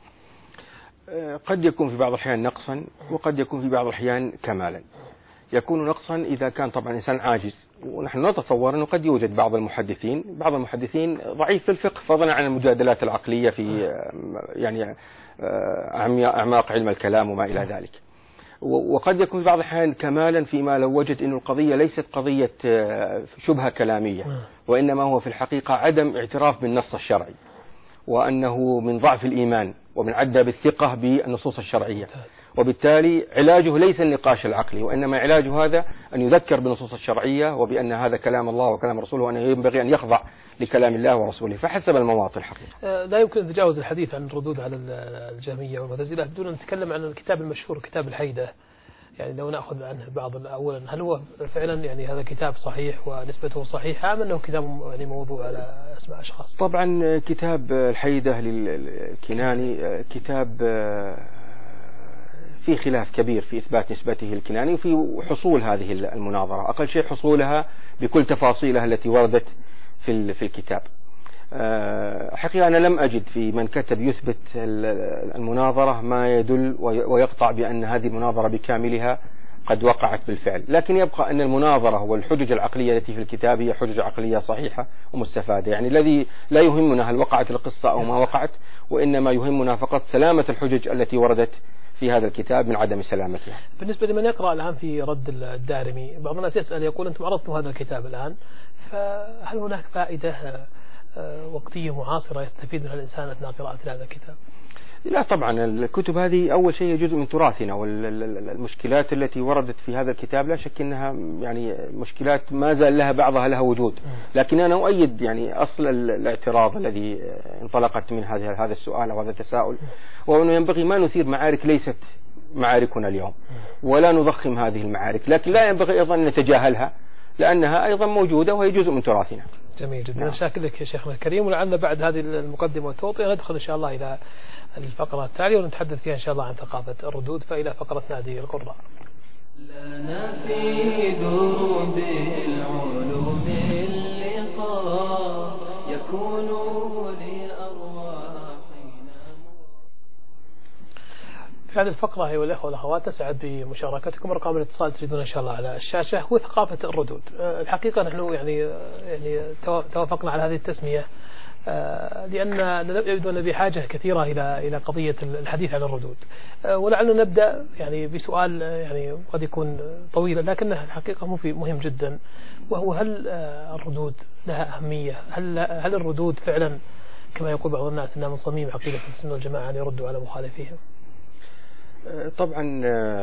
قد يكون في بعض الأحيان نقصا، وقد يكون في بعض الأحيان كمالا. يكون نقصا إذا كان طبعا إنسان عاجز، ونحن نتصور أنه قد يوجد بعض المحدثين بعض المحدثين ضعيف في الفقه، فضلا عن المجادلات العقلية في يعني أعماق علم الكلام وما إلى ذلك. وقد يكون في بعض الأحيان كمالا فيما لو وجد أن القضية ليست قضية شبهة كلامية، وإنما هو في الحقيقة عدم اعتراف بالنص الشرعي، وأنه من ضعف الإيمان ومن عدى بالثقة بالنصوص الشرعية. وبالتالي علاجه ليس النقاش العقلي، وإنما علاجه هذا أن يذكر بالنصوص الشرعية وبأن هذا كلام الله وكلام رسوله، وأنه ينبغي أن يخضع لكلام الله ورسوله فحسب المواطن الحقيقة. لا يمكن أن نتجاوز الحديث عن الردود على الجهمية والمعتزلة بدون أن نتكلم عن الكتاب المشهور كتاب الحيدة يعني لو نأخذ عنه بعض أولا، هل هو فعلا يعني هذا كتاب صحيح ونسبته صحيحة أم أنه كتاب يعني موضوع على أسماء أشخاص؟ طبعا كتاب الحيدة للكناني كتاب في خلاف كبير في إثبات نسبته الكناني وفي حصول هذه المناظرة، أقل شيء حصولها بكل تفاصيلها التي وردت في في الكتاب. حقيقة أنا لم أجد في من كتب يثبت المناظرة ما يدل ويقطع بأن هذه المناظرة بكاملها قد وقعت بالفعل، لكن يبقى أن المناظرة والحجج العقلية التي في الكتاب هي حجج عقلية صحيحة ومستفادة. يعني الذي لا يهمنا هل وقعت القصة أو ما وقعت، وإنما يهمنا فقط سلامة الحجج التي وردت في هذا الكتاب من عدم سلامتها. بالنسبة لمن يقرأ الآن في رد الدارمي، بعض الناس يسأل يقول أنتم عرضتم هذا الكتاب الآن، فهل هناك فائدة وقتية معاصرة يستفيد منها الإنسان أثناء قراءة هذا الكتاب؟ لا طبعا، الكتب هذه أول شيء جزء من تراثنا، والمشكلات التي وردت في هذا الكتاب لا شك أنها يعني مشكلات ما زال لها بعضها لها وجود، لكن أنا أؤيد يعني أصل الاعتراض الذي انطلقت من هذا هذا السؤال أو هذا التساؤل، وأنه ينبغي ما نثير معارك ليست معاركنا اليوم ولا نضخم هذه المعارك، لكن لا ينبغي أيضا أن نتجاهلها لأنها أيضا موجودة وهي جزء من تراثنا. جميل جدا. نعم. شاكر لك يا شيخنا الكريم، ولعلنا بعد هذه المقدمة والتوطئة ندخل إن شاء الله إلى الفقرة التالية ونتحدث فيها إن شاء الله عن ثقافة الردود، فإلى فقرة نادي القراء. لنا في درود العلوم اللقاء يكون لأرواحنا. في هذه الفقرة أيها الأخوة والأخوات نسعد بمشاركتكم. رقم الاتصال تجدون إن شاء الله على الشاشة. هو ثقافة الردود. الحقيقة نحن يعني يعني توافقنا على هذه التسمية لأن يبدو أن بحاجة كثيرة إلى إلى قضية الحديث عن الردود، ولعلنا نبدأ يعني بسؤال يعني قد يكون طويلا لكنه الحقيقة مهم جدا، وهو هل الردود لها أهمية؟ هل هل الردود فعلا كما يقول بعض الناس أنها من صميم عقيدة السنة والجماعة أن يردوا على مخالفيهم؟ طبعا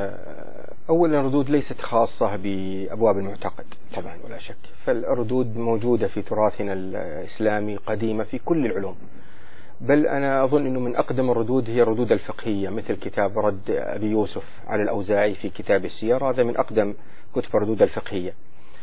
أولا الردود ليست خاصة بأبواب المعتقد طبعا ولا شك، فالردود موجودة في تراثنا الإسلامي قديمة في كل العلوم، بل أنا أظن أنه من أقدم الردود هي الردود الفقهية، مثل كتاب رد أبي يوسف على الأوزاعي في كتاب السير، هذا من أقدم كتب الردود الفقهية.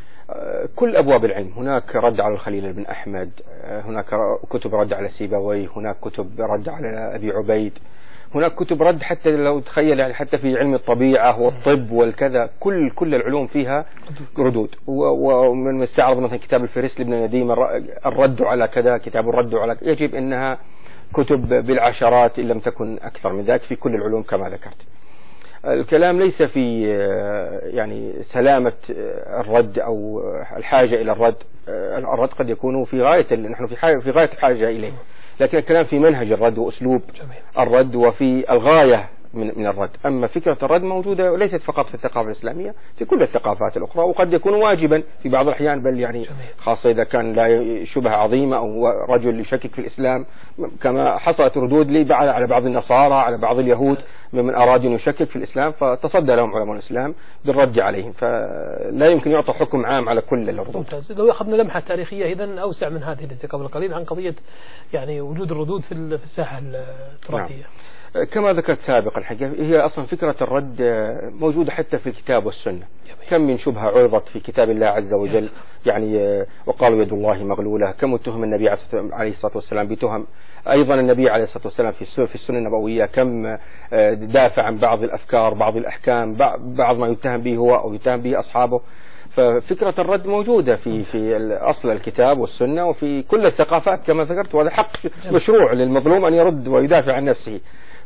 كل أبواب العلم، هناك رد على الخليل بن أحمد، هناك كتب رد على سيبويه، هناك كتب رد على أبي عبيد، هناك كتب رد حتى لو تخيل يعني حتى في علم الطبيعة والطب والكذا، كل كل العلوم فيها ردود. ومن استعرض مثلا كتاب الفهرست لابن نديم الرد على كذا، كتاب الرد على كذا، يجب أنها كتب بالعشرات إن لم تكن أكثر من ذلك في كل العلوم كما ذكرت. الكلام ليس في يعني سلامة الرد أو الحاجة إلى الرد، الرد قد يكون في غاية نحن في حاجة في غاية الحاجة إليه، لكن الكلام في منهج الرد وأسلوب الرد وفي الغاية من من الرد. أما فكرة الرد موجودة ليست فقط في الثقافة الإسلامية، في كل الثقافات الأخرى، وقد يكون واجبا في بعض الأحيان، بل يعني خاصة إذا كان لا شبهة عظيمة أو رجل يشكك في الإسلام، كما حصلت ردود لي على بعض النصارى على بعض اليهود ممن أراد أن يشكك في الإسلام، فتصدى لهم علماء الإسلام بالرد عليهم، فلا يمكن يعطى حكم عام على كل الردود. ممتاز. لو أخذنا لمحة تاريخية إذن أوسع من هذه التي قبل قليل عن قضية يعني وجود الردود في الساحة التراثية. نعم. كما ذكرت سابقا الحقيقة هي أصلا فكرة الرد موجودة حتى في الكتاب والسنة. كم من شبهة عرضت في كتاب الله عز وجل، يعني وقالوا يد الله مغلولة، كم اتهم النبي عليه الصلاة والسلام بتهم، أيضا النبي عليه الصلاة والسلام في في السنة النبوية كم دافع عن بعض الأفكار بعض الأحكام بعض ما يتهم به هو أو يتهم به أصحابه. ففكرة الرد موجودة في في أصل الكتاب والسنة وفي كل الثقافات كما ذكرت، وهذا حق مشروع للمظلوم أن يرد ويدافع عن نفسه،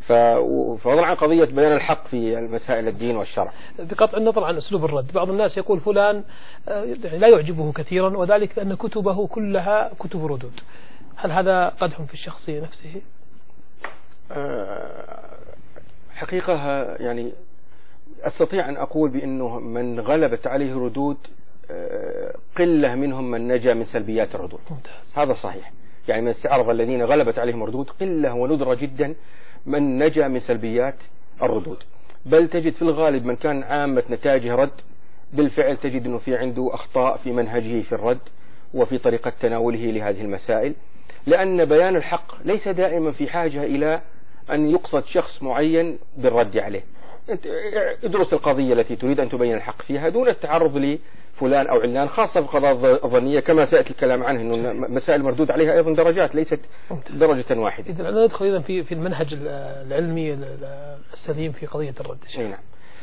ففضلا عن قضية بيان الحق في مسائل الدين والشرع. بقطع النظر عن أسلوب الرد، بعض الناس يقول فلان لا يعجبه كثيرا وذلك لأن كتبه كلها كتب ردود، هل هذا قدح في الشخص نفسه؟ حقيقة يعني أستطيع أن أقول بأنه من غلبت عليه ردود قلة منهم من نجا من سلبيات الردود. ممتاز. هذا صحيح، يعني من استعرض الذين غلبت عليهم الردود قلة وندرة جدا من نجا من سلبيات الردود، بل تجد في الغالب من كان عامة نتائجه رد بالفعل تجد أنه في عنده أخطاء في منهجه في الرد وفي طريقة تناوله لهذه المسائل، لأن بيان الحق ليس دائما في حاجة إلى أن يقصد شخص معين بالرد عليه، أنت ادرس القضية التي تريد أن تبين الحق فيها دون التعرض لفلان أو علان، خاصة في القضايا الظنية كما سأتي الكلام عنه أنه مسائل مردود عليها أيضا درجات ليست درجة واحدة. إذا أنا ندخل إذا في في المنهج العلمي السليم في قضية الرد. نعم.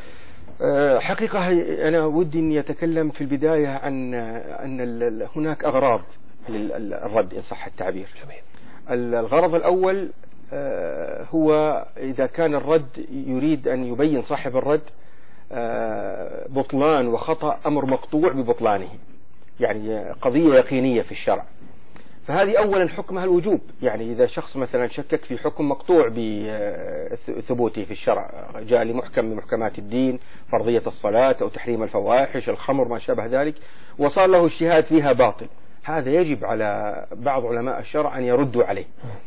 حقيقة أنا ودي أن يتكلم في البداية عن أن هناك أغراض للرد إن صح التعبير. جميل. الغرض الأول هو إذا كان الرد يريد أن يبين صاحب الرد بطلان وخطأ أمر مقطوع ببطلانه، يعني قضية يقينية في الشرع، فهذه أولا حكمها الوجوب. يعني إذا شخص مثلا شكك في حكم مقطوع بثبوته في الشرع، جاء لمحكم من محكمات الدين، فرضية الصلاة أو تحريم الفواحش الخمر ما شابه ذلك، وصار له اجتهاد فيها باطل، هذا يجب على بعض علماء الشرع أن يردوا عليه.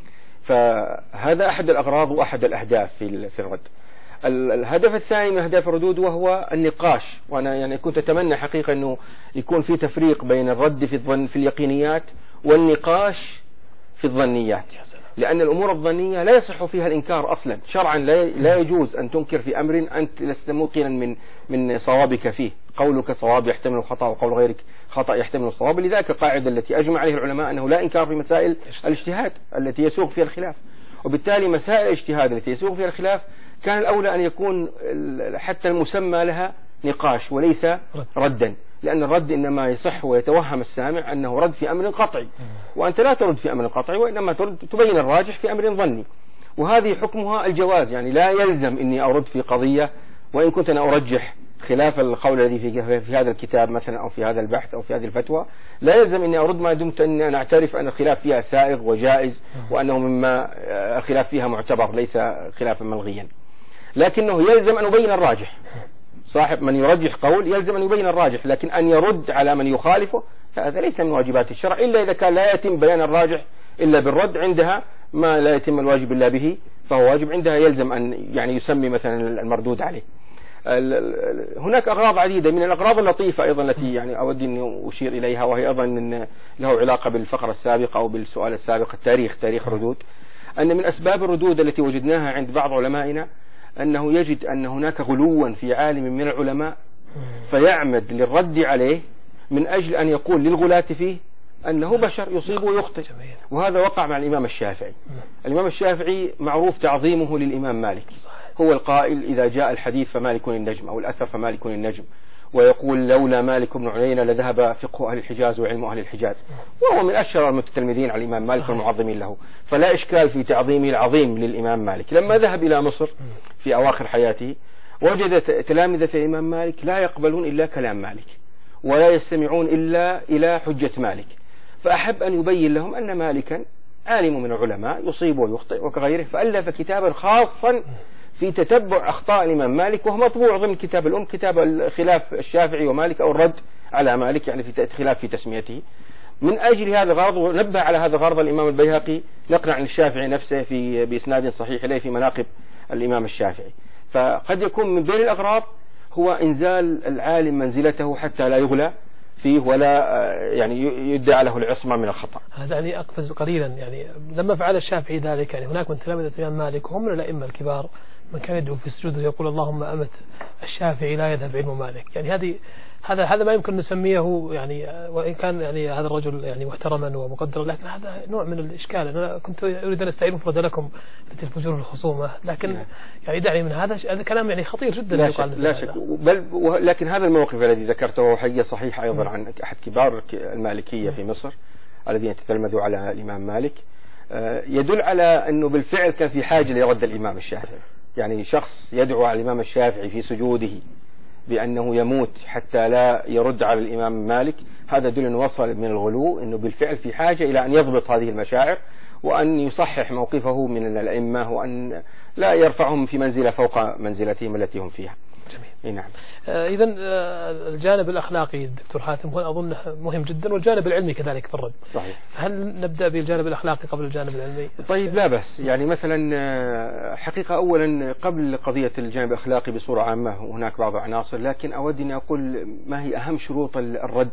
فهذا أحد الأغراض وأحد الأهداف في الرد. الهدف الثاني من أهداف الردود وهو النقاش، وأنا يعني كنت أتمنى حقيقة أنه يكون في تفريق بين الرد في الظن في اليقينيات والنقاش في الظنيات، لأن الأمور الظنية لا يصح فيها الإنكار أصلا شرعا، لا يجوز أن تنكر في أمر أنت لست موقنا من من صوابك فيه، قولك صواب يحتمل الخطأ وقول غيرك خطأ يحتمل الصواب. لذلك القاعدة التي أجمع عليها العلماء أنه لا إنكار في مسائل الاجتهاد التي يسوق فيها الخلاف، وبالتالي مسائل الاجتهاد التي يسوق فيها الخلاف كان الأولى أن يكون حتى المسمى لها نقاش وليس ردا، لأن الرد إنما يصح ويتوهم السامع أنه رد في أمر قطعي، وأنت لا ترد في أمر قطعي وإنما ترد تبين الراجح في أمر ظني، وهذه حكمها الجواز. يعني لا يلزم إني أرد في قضية وإن كنت أنا أرجح خلاف القول الذي في, في هذا الكتاب مثلا أو في هذا البحث أو في هذه الفتوى، لا يلزم إني أرد ما دمت أن أنا أعترف أن الخلاف فيها سائغ وجائز وأنه مما الخلاف فيها معتبر ليس خلافا ملغيا، لكنه يلزم أن يبين الراجح. صاحب من يرجح قول يلزم أن يبين الراجح، لكن أن يرد على من يخالفه فهذا ليس من واجبات الشرع، إلا إذا كان لا يتم بيان الراجح إلا بالرد، عندها ما لا يتم الواجب إلا به فهو واجب، عندها يلزم أن يعني يسمي مثلا المردود عليه. هناك أغراض عديدة من الأغراض اللطيفة أيضا التي يعني أود أن أشير إليها، وهي أيضا من له علاقة بالفقرة السابقة أو بالسؤال السابق، التاريخ تاريخ ردود. أن من أسباب الردود التي وجدناها عند بعض علمائنا أنه يجد أن هناك غلوا في عالم من العلماء فيعمد للرد عليه من أجل أن يقول للغلاة فيه أنه بشر يصيب ويخطئ، وهذا وقع مع الإمام الشافعي. الإمام الشافعي معروف تعظيمه للإمام مالك، هو القائل إذا جاء الحديث فمالك النجم أو الأثر فمالك النجم، ويقول لولا مالك بن عيينة لذهب فقه أهل الحجاز وعلم أهل الحجاز، وهو من أشهر المتلمذين على الإمام مالك والمعظمين له، فلا إشكال في تعظيمه العظيم للإمام مالك. لما ذهب إلى مصر في أواخر حياته وجد تلامذة الإمام مالك لا يقبلون إلا كلام مالك ولا يستمعون إلا إلى حجة مالك، فأحب أن يبين لهم أن مالكا عالم من العلماء يصيب ويخطئ وكغيره، فألف كتابا خاصا في تتبع أخطاء الإمام مالك، وهو مطبوع ضمن كتاب الأم، كتاب خلاف الشافعي ومالك أو الرد على مالك، يعني في خلاف في تسميته. من أجل هذا الغرض ونبه على هذا الغرض الإمام البيهقي نقل عن الشافعي نفسه في بإسناد صحيح إليه في مناقب الإمام الشافعي. فقد يكون من بين الأغراض هو إنزال العالم منزلته حتى لا يغلى فيه ولا يعني يدعى له العصمة من الخطأ. هذا يعني أقفز قليلا، يعني لما فعل الشافعي ذلك يعني هناك من تلامذة الإمام مالك وهم من الأئمة الكبار من كان يدعو في السجود ويقول اللهم أمت الشافعي لا يذهب علم مالك، يعني هذه هذا هذا ما يمكن نسميه يعني، وإن كان يعني هذا الرجل يعني محترما ومقدرا، لكن هذا نوع من الإشكال. أنا كنت أريد أن أستعين مفرد لكم في الفجور الخصومة، لكن يعني دعني من هذا هذا كلام يعني خطير جدا. لا شك, لا شك بل لكن هذا الموقف الذي ذكرته حقيقة صحيح أيضا عن أحد كبار المالكية في مصر الذين تتلمذوا على الإمام مالك، يدل على أنه بالفعل كان في حاجة لرد الإمام الشافعي. يعني شخص يدعو على الإمام الشافعي في سجوده بأنه يموت حتى لا يرد على الإمام مالك، هذا يدل أنه وصل من الغلو أنه بالفعل في حاجة إلى أن يضبط هذه المشاعر وأن يصحح موقفه من الأئمة وأن لا يرفعهم في منزلة فوق منزلتهم التي هم فيها. جميل. نعم. آه إذا آه الجانب الأخلاقي دكتور حاتم هو أظن مهم جدا، والجانب العلمي كذلك في الرد. صحيح. هل نبدأ بالجانب الأخلاقي قبل الجانب العلمي؟ طيب لا بس يعني مثلا حقيقة أولا قبل قضية الجانب الأخلاقي بصورة عامة هناك بعض العناصر، لكن أود أن أقول ما هي أهم شروط الرد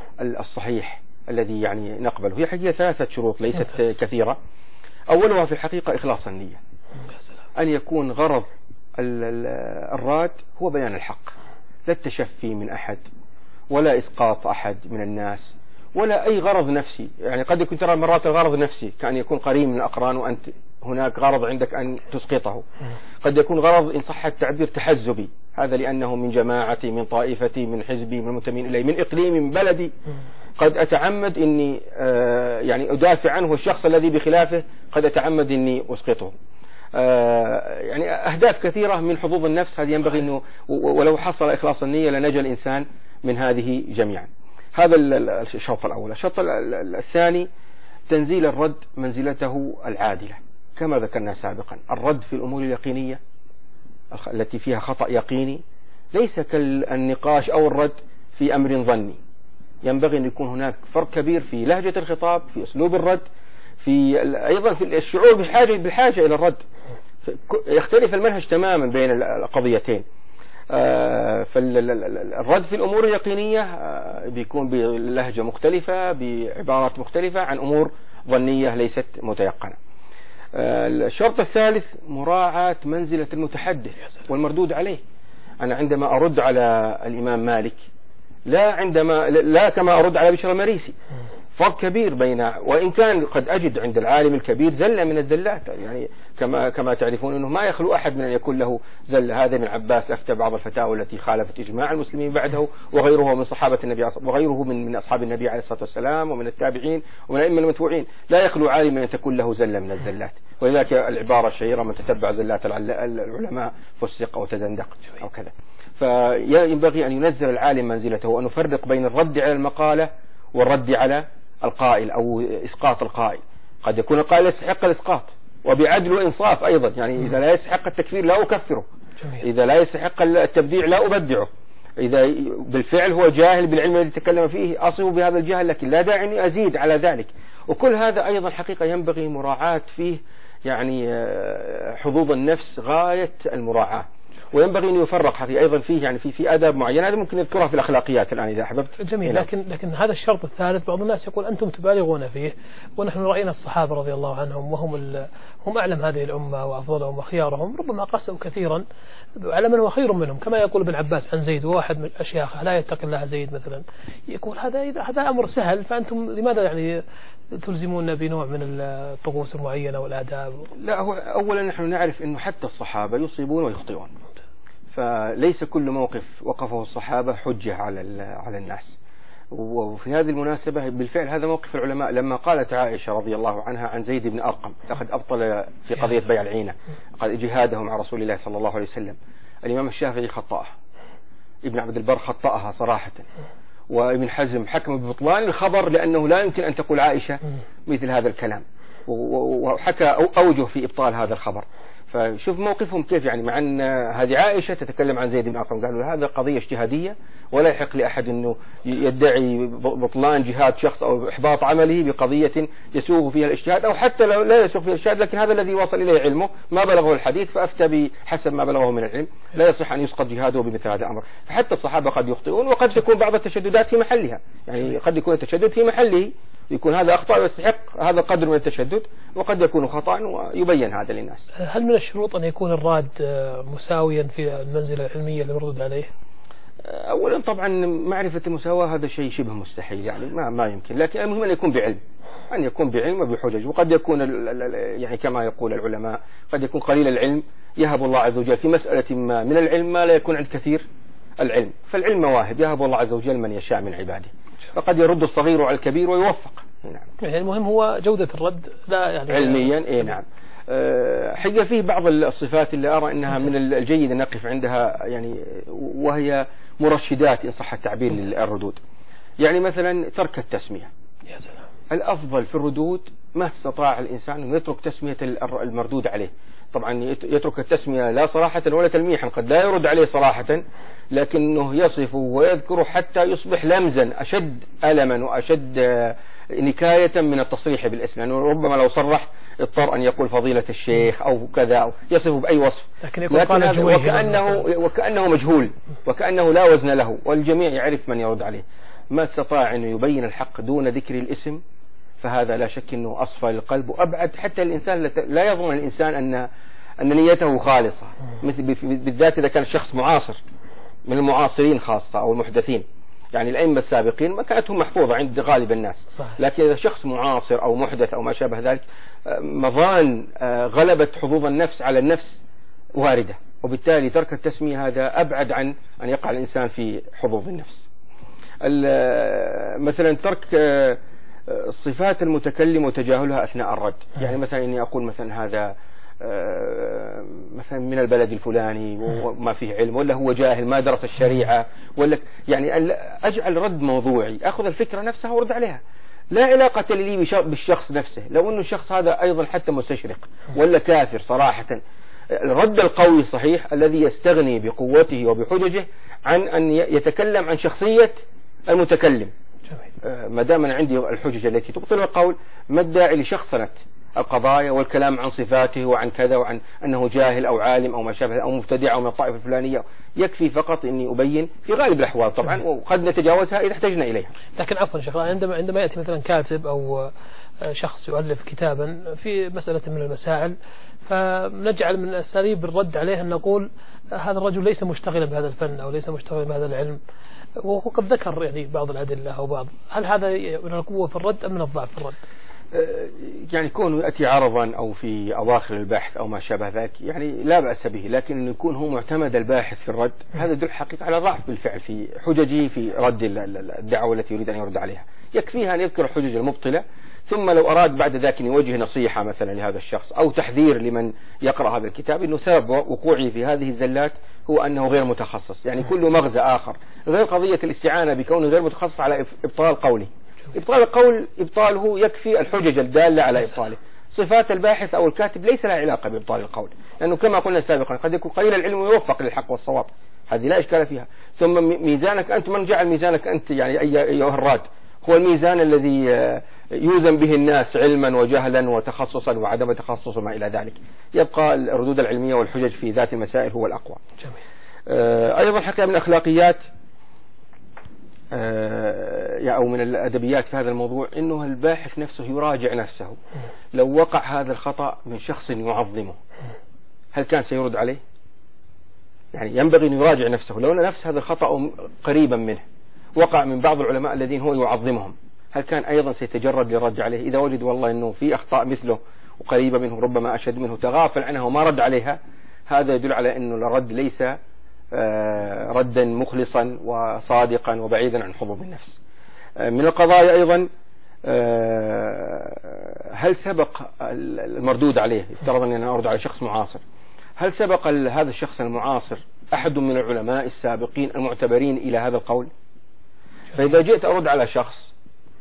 الصحيح الذي يعني نقبله. هي حقيقة ثلاثة شروط ليست ممتاز. كثيرة. أولها في الحقيقة إخلاص النية، أن يكون غرض الراد هو بيان الحق، لا التشفي من أحد ولا إسقاط أحد من الناس ولا أي غرض نفسي. يعني قد يكون ترى مرات الغرض نفسي كأن يكون قريب من الأقران وأنت هناك غرض عندك أن تسقطه. قد يكون غرض إن صح التعبير تحزبي، هذا لأنه من جماعتي من طائفتي من حزبي من المنتمين إلي من إقليمي من بلدي، قد أتعمد إني آه يعني أدافع عنه، والشخص الذي بخلافه قد أتعمد إني أسقطه. آه يعني أهداف كثيرة من حظوظ النفس، هذه ينبغي أنه ولو حصل إخلاص النية لنجا الإنسان من هذه جميعا. هذا الشوط الأول. الشوط الثاني تنزيل الرد منزلته العادلة كما ذكرنا سابقا. الرد في الأمور اليقينية التي فيها خطأ يقيني ليس كالنقاش أو الرد في أمر ظني. ينبغي أن يكون هناك فرق كبير في لهجة الخطاب، في أسلوب الرد، في أيضا في الشعور بحاجة بالحاجة إلى الرد. يختلف المنهج تماما بين القضيتين. فالرد في الأمور اليقينية بيكون بلهجة مختلفة بعبارات مختلفة عن أمور ظنية ليست متيقنة. الشرط الثالث مراعاة منزلة المتحدث والمردود عليه. أنا عندما أرد على الإمام مالك لا عندما لا كما أرد على بشر المريسي. فرق كبير بين، وإن كان قد أجد عند العالم الكبير زلة من الزلات، يعني كما كما تعرفون أنه ما يخلو أحد من أن يكون له زلة. هذا ابن عباس أفتى بعض الفتاوى التي خالفت إجماع المسلمين بعده، وغيره من صحابة النبي وغيره من من أصحاب النبي عليه الصلاة والسلام ومن التابعين ومن الأئمة المتبوعين. لا يخلو عالم أن تكون له زلة من الزلات. ولذلك العبارة الشهيرة من تتبع زلات العلماء فسق أو تدندق أو كذا. فينبغي أن ينزل العالم منزلته وأن نفرق بين الرد على المقالة والرد على القائل أو إسقاط القائل. قد يكون القائل يستحق الإسقاط وبعدل وإنصاف أيضا، يعني إذا لا يستحق التكفير لا أكفره، إذا لا يستحق التبديع لا أبدعه، إذا بالفعل هو جاهل بالعلم الذي تكلم فيه أصف بهذا الجهل، لكن لا داعي أن أزيد على ذلك. وكل هذا أيضا حقيقة ينبغي مراعاة فيه يعني حظوظ النفس غاية المراعاة. وينبغي أن يفرق حقيقة أيضا فيه يعني في في آداب معينة، هذا ممكن نذكرها في الأخلاقيات الآن إذا أحببت. جميل. لكن لكن هذا الشرط الثالث بعض الناس يقول أنتم تبالغون فيه، ونحن رأينا الصحابة رضي الله عنهم وهم هم أعلم هذه الأمة وأفضلهم وخيارهم، ربما قسوا كثيرا على من هو خير منهم، كما يقول ابن عباس عن زيد وواحد من أشياخه لا يتقي الله زيد مثلا، يقول هذا إذا هذا أمر سهل، فأنتم لماذا يعني تلزمون بنوع من الطقوس المعينة والآداب؟ لا، هو أولا نحن نعرف أنه حتى الصحابة يصيبون ويخطئون، فليس كل موقف وقفه الصحابة حجة على على الناس. وفي هذه المناسبة بالفعل هذا موقف العلماء لما قالت عائشة رضي الله عنها عن زيد بن أرقم لقد أبطل في قضية بيع العينة قد جهاده مع رسول الله صلى الله عليه وسلم. الإمام الشافعي خطأها، ابن عبد البر خطأها صراحة، وابن حزم حكم ببطلان الخبر لأنه لا يمكن أن تقول عائشة مثل هذا الكلام، وحكى أوجه في إبطال هذا الخبر. فشوف موقفهم كيف، يعني مع أن هذه عائشة تتكلم عن زيد بن أرقم، قالوا هذا قضية اجتهادية ولا يحق لأحد أنه يدعي بطلان جهاد شخص أو إحباط عمله بقضية يسوغ فيها الاجتهاد، أو حتى لو لا يسوغ فيها الاجتهاد لكن هذا الذي وصل إليه علمه ما بلغه الحديث فأفتى بحسب ما بلغه من العلم، لا يصح أن يسقط جهاده بمثل هذا الأمر. فحتى الصحابة قد يخطئون، وقد تكون بعض التشددات في محلها، يعني قد يكون التشدد في محله، يكون هذا أخطأ ويستحق هذا القدر من التشدد، وقد يكون خطأ ويبين هذا للناس. هل من الشروط أن يكون الراد مساويا في المنزلة العلمية المردود عليه؟ أولا طبعا معرفة المساواة هذا شيء شبه مستحيل، يعني ما ما يمكن، لكن المهم أن يكون بعلم، أن يكون بعلم وبحجج. وقد يكون يعني كما يقول العلماء قد يكون قليل العلم يهب الله عز وجل في مسألة ما من العلم ما لا يكون عند كثير العلم، فالعلم مواهب يهب الله عز وجل من يشاء من عباده، فقد يرد الصغير على الكبير ويوفق. نعم. يعني المهم هو جودة الرد لا يعني علميا. إيه نعم. أه حقيقة فيه بعض الصفات اللي أرى أنها من الجيد أن نقف عندها، يعني وهي مرشدات إن صح التعبير للردود. يعني مثلا ترك التسمية. يا سلام. الأفضل في الردود ما استطاع الإنسان أن يترك تسمية المردود عليه. طبعا يترك التسمية لا صراحة ولا تلميحا، قد لا يرد عليه صراحة لكنه يصف ويذكر حتى يصبح لمزا أشد ألما وأشد نكاية من التصريح بالاسم، لأنه يعني ربما لو صرح اضطر أن يقول فضيلة الشيخ أو كذا أو يصف بأي وصف، لكن, لكن وكأنه, وكأنه مجهول وكأنه لا وزن له، والجميع يعرف من يرد عليه. ما استطاع أن يبين الحق دون ذكر الاسم فهذا لا شك أنه أصفى للقلب وأبعد حتى الإنسان. لا يظن الإنسان أن أن نيته خالصة، مثل بالذات إذا كان الشخص معاصر من المعاصرين خاصة أو المحدثين. يعني الأئمة السابقين مكانتهم محفوظة عند غالب الناس، لكن إذا شخص معاصر أو محدث أو ما شابه ذلك، مظان غلبة حظوظ النفس على النفس واردة، وبالتالي ترك التسمية هذا أبعد عن أن يقع الإنسان في حظوظ النفس. مثلا ترك صفات المتكلم وتجاهلها أثناء الرد، يعني مثلا إني أقول مثلا هذا مثلا من البلد الفلاني وما فيه علم، ولا هو جاهل ما درس الشريعة، ولا يعني أجعل رد موضوعي، أخذ الفكرة نفسها وارد عليها، لا علاقة لي بالشخص نفسه. لو أنه الشخص هذا أيضا حتى مستشرق ولا كافر صراحة، الرد القوي صحيح الذي يستغني بقوته وبحججه عن أن يتكلم عن شخصية المتكلم. ما دام أنا عندي الحجج التي تبطل القول، ما الداعي لشخصنة القضايا والكلام عن صفاته وعن كذا وعن أنه جاهل أو عالم أو ما شابه أو مبتدع أو من الطائفة الفلانية. يكفي فقط إني أبين في غالب الأحوال طبعا، وقد نتجاوزها إذا احتجنا إليها. لكن عفوا شيخ، عندما عندما يأتي مثلا كاتب أو شخص يؤلف كتابا في مسألة من المسائل، فنجعل من أساليب الرد عليه أن نقول هذا الرجل ليس مشتغلا بهذا الفن أو ليس مشتغلا بهذا العلم، وهو قد ذكر يعني بعض الأدلة أو بعض، هل هذا من القوة في الرد أم من الضعف في الرد؟ يعني كونه يأتي عرضا أو في أواخر البحث أو ما شابه ذلك يعني لا بأس به، لكن أن يكون هو معتمد الباحث في الرد هذا يدل حقيقة على ضعف بالفعل في حججه في رد الدعوة التي يريد أن يرد عليها. يكفيها أن يذكر الحجج المبطلة، ثم لو أراد بعد ذلك أن يوجه نصيحة مثلا لهذا الشخص أو تحذير لمن يقرأ هذا الكتاب أنه سبب وقوعه في هذه الزلات هو أنه غير متخصص، يعني كل مغزى آخر غير قضية الاستعانة بكونه غير متخصص على إبطال قوله. إبطال القول إبطاله يكفي الحجج الدالة على إبطاله. صفات الباحث أو الكاتب ليس لها علاقة بإبطال القول، لأنه كما قلنا سابقا قد يكون قليل العلم ويوفق للحق والصواب، هذه لا إشكال فيها. ثم ميزانك أنت، من جعل ميزانك أنت يعني أيها الراد هو الميزان الذي يوزن به الناس علما وجهلا وتخصصا وعدم تخصص وما إلى ذلك. يبقى الردود العلمية والحجج في ذات المسائل هو الأقوى. أيضا حكى من أخلاقيات أو من الأدبيات في هذا الموضوع أنه الباحث نفسه يراجع نفسه. لو وقع هذا الخطأ من شخص يعظمه هل كان سيرد عليه؟ يعني ينبغي أن يراجع نفسه. لو أن نفس هذا الخطأ قريبا منه وقع من بعض العلماء الذين هو يعظمهم، هل كان أيضا سيتجرد للرد عليه؟ إذا وجد والله أنه في أخطاء مثله وقريبة منه ربما أشد منه تغافل عنها وما رد عليها، هذا يدل على أنه الرد ليس ردا مخلصا وصادقا وبعيدا عن حظوظ النفس. من القضايا أيضا هل سبق المردود عليه، افترض أن أنا أرد على شخص معاصر، هل سبق هذا الشخص المعاصر أحد من العلماء السابقين المعتبرين إلى هذا القول؟ فإذا جئت أرد على شخص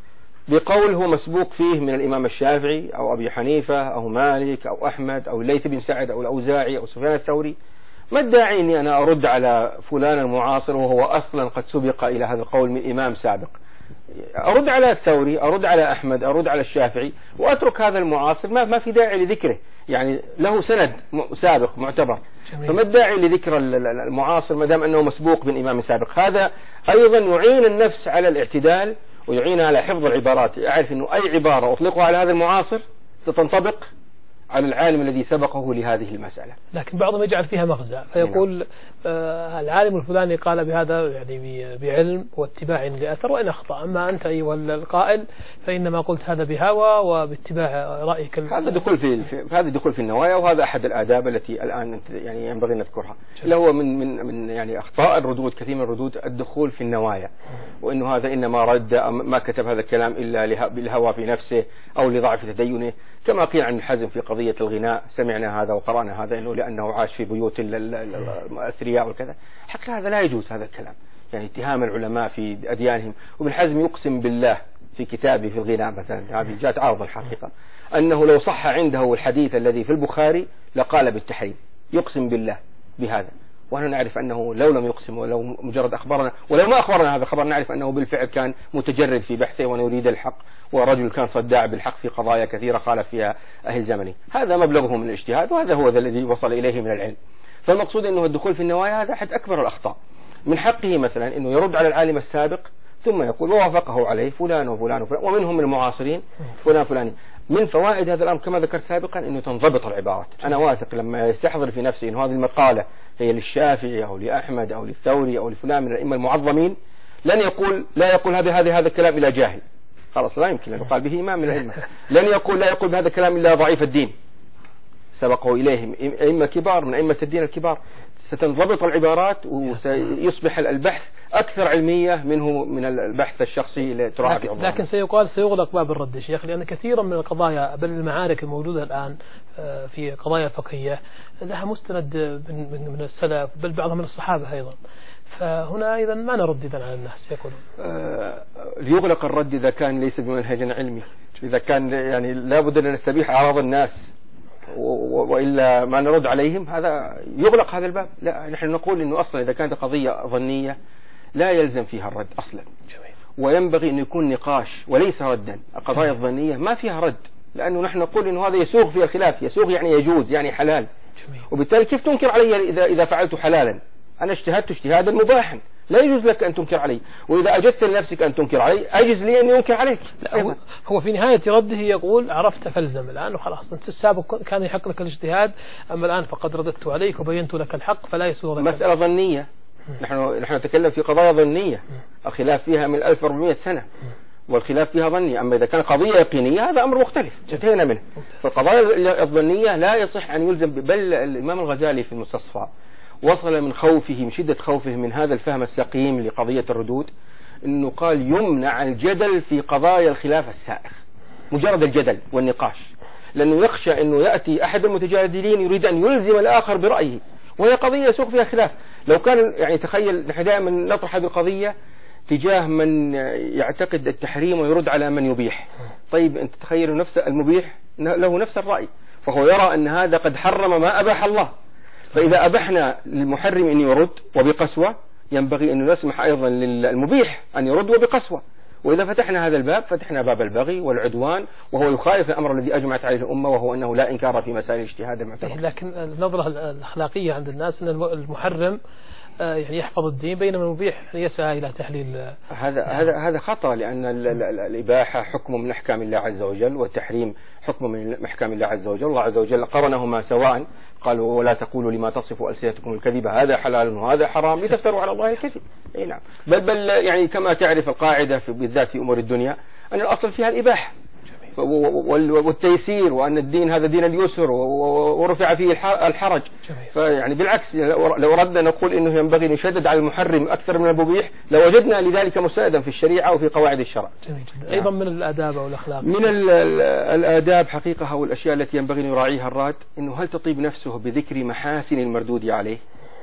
بقول هو مسبوق فيه من الإمام الشافعي أو أبي حنيفة أو مالك أو أحمد أو الليث بن سعد أو الأوزاعي أو سفيان الثوري، ما الداعي أني أنا أرد على فلان المعاصر وهو أصلا قد سبق إلى هذا القول من إمام سابق؟ أرد على الثوري، أرد على أحمد، أرد على الشافعي، وأترك هذا المعاصر ما ما في داعي لذكره، يعني له سند سابق معتبر. فما الداعي لذكر المعاصر ما دام أنه مسبوق من إمام سابق؟ هذا أيضا يعين النفس على الاعتدال ويعين على حفظ العبارات. أعرف أنه أي عبارة أطلقها على هذا المعاصر ستنطبق على العالم الذي سبقه لهذه المسألة. لكن بعضهم يجعل فيها مغزى فيقول آه العالم الفلاني قال بهذا يعني بعلم واتباع لأثر، وإن أخطأ، أما أنت أيها القائل فإنما قلت هذا بهوى وباتباع رأيك. هذا دخول في, في هذا دخول في النوايا، وهذا أحد الآداب التي الآن يعني ينبغي أن نذكرها، اللي هو من من من يعني أخطاء الردود، كثير من الردود الدخول في النوايا، وإنه هذا إنما رد ما كتب هذا الكلام إلا بالهوى في نفسه أو لضعف تدينه، كما قيل عن الحزم في قضية الغناء، سمعنا هذا وقرأنا هذا إنه لأنه عاش في بيوت الأثرياء وكذا. حق هذا لا يجوز هذا الكلام، يعني اتهام العلماء في أديانهم. وابن حزم يقسم بالله في كتابه في الغناء مثلا، هذه جاءت عارض الحقيقة، أنه لو صح عنده الحديث الذي في البخاري لقال بالتحريم، يقسم بالله بهذا. ونحن نعرف أنه لو لم يقسم ولو مجرد أخبرنا ولو ما أخبرنا هذا الخبر نعرف أنه بالفعل كان متجرد في بحثه ونريد الحق، ورجل كان صداع بالحق في قضايا كثيرة خالف فيها أهل زمنه. هذا مبلغه من الاجتهاد، وهذا هو الذي وصل إليه من العلم. فالمقصود أنه الدخول في النوايا هذا أحد أكبر الأخطاء. من حقه مثلا أنه يرد على العالم السابق ثم يقول ووافقه عليه فلان وفلان وفلان ومنهم من المعاصرين فلان فلان. من فوائد هذا الأمر كما ذكرت سابقا أنه تنضبط العبارات. أنا واثق لما يستحضر في نفسي أن هذه المقالة هي للشافعي أو لأحمد أو للثوري أو لفلان من الأئمة المعظمين، لن يقول لا يقول هذا هذا هذا الكلام إلى جاهل، خلاص لا يمكن أن يقال به إمام من الأئمة. لن يقول لا يقول بهذا الكلام إلا ضعيف الدين سبقوا إليهم أئمة كبار من أئمة الدين الكبار. ستنضبط العبارات وسيصبح البحث أكثر علمية منه من البحث الشخصي لتراعى لكن, لكن سيقال سيغلق باب الرد يا شيخ، لأن كثيرا من القضايا بل المعارك الموجودة الآن في قضايا فقهية لها مستند من من السلف بل بعضها من الصحابة أيضا، فهنا أيضا ما نرد إذن على الناس يقولون. آه ليغلق الرد إذا كان ليس بمنهج علمي، إذا كان يعني لابد أن نستبيح أعراض الناس وإلا ما نرد عليهم، هذا يغلق هذا الباب. لا، نحن نقول إنه أصلا إذا كانت قضية ظنية لا يلزم فيها الرد أصلا، وينبغي أن يكون نقاش وليس ردا. القضايا الظنية ما فيها رد، لأنه نحن نقول إنه هذا يسوغ فيها الخلاف، يسوغ يعني يجوز يعني حلال، وبالتالي كيف تنكر علي إذا إذا فعلت حلالا؟ أنا اجتهدت اجتهادا مباحا، لا يجوز لك أن تنكر علي، وإذا أجزت لنفسك أن تنكر علي أجز لي أن ينكر عليك. لا هو, هو في نهاية رده يقول عرفت فالزم، الآن وخلاص أنت السابق كان يحق لك الاجتهاد، أما الآن فقد رددت عليك وبينت لك الحق فلا يسوغ لك. مسألة ظنية، نحن نحن نتكلم في قضايا ظنية الخلاف فيها من ألف وأربعمائة سنة والخلاف فيها ظني. أما إذا كان قضية يقينية هذا أمر مختلف انتهينا منه. فالقضايا الظنية لا يصح أن يلزم، بل الإمام الغزالي في المستصفى وصل من خوفه من شدة خوفه من هذا الفهم السقيم لقضية الردود أنه قال يمنع الجدل في قضايا الخلاف السائغ، مجرد الجدل والنقاش، لأنه يخشى أنه يأتي أحد المتجادلين يريد أن يلزم الآخر برأيه، وهي قضية يسوق فيها خلاف. لو كان يعني تخيل نحن دائما نطرح هذه القضية تجاه من يعتقد التحريم ويرد على من يبيح. طيب أنت تخيل نفس المبيح له نفس الرأي، فهو يرى أن هذا قد حرم ما أباح الله، فإذا أبحنا للمحرم أن يرد وبقسوة ينبغي أن نسمح أيضا للمبيح أن يرد وبقسوة. وإذا فتحنا هذا الباب فتحنا باب البغي والعدوان، وهو يخالف الأمر الذي أجمعت عليه الأمة، وهو أنه لا إنكار في مسائل الاجتهاد المعتبرة. لكن النظرة الأخلاقية عند الناس أن المحرم يعني يحفظ الدين، بينما المبيح يسعى إلى تحليل. هذا هذا هذا خطأ، لأن الإباحة حكم من أحكام الله عز وجل، والتحريم حكم من أحكام الله عز وجل. الله عز وجل قرنهما سواء، قالوا ولا تقولوا لما تصف ألسنتكم الكذب هذا حلال وهذا حرام لتفتروا على الله الكذب. أي نعم. بل بل يعني كما تعرف القاعدة في بالذات في أمور الدنيا أن الأصل فيها الإباحة والتيسير، وأن الدين هذا دين اليسر ورفع فيه الحرج. فيعني بالعكس لو ردنا نقول إنه ينبغي أن يشدد على المحرم أكثر من المبيح لوجدنا لذلك مساعدا في الشريعة وفي قواعد الشرع. أيضا من الآداب أو الأخلاق، من الآداب حقيقة والأشياء التي ينبغي أن يراعيها الراد إنه هل تطيب نفسه بذكر محاسن المردود عليه؟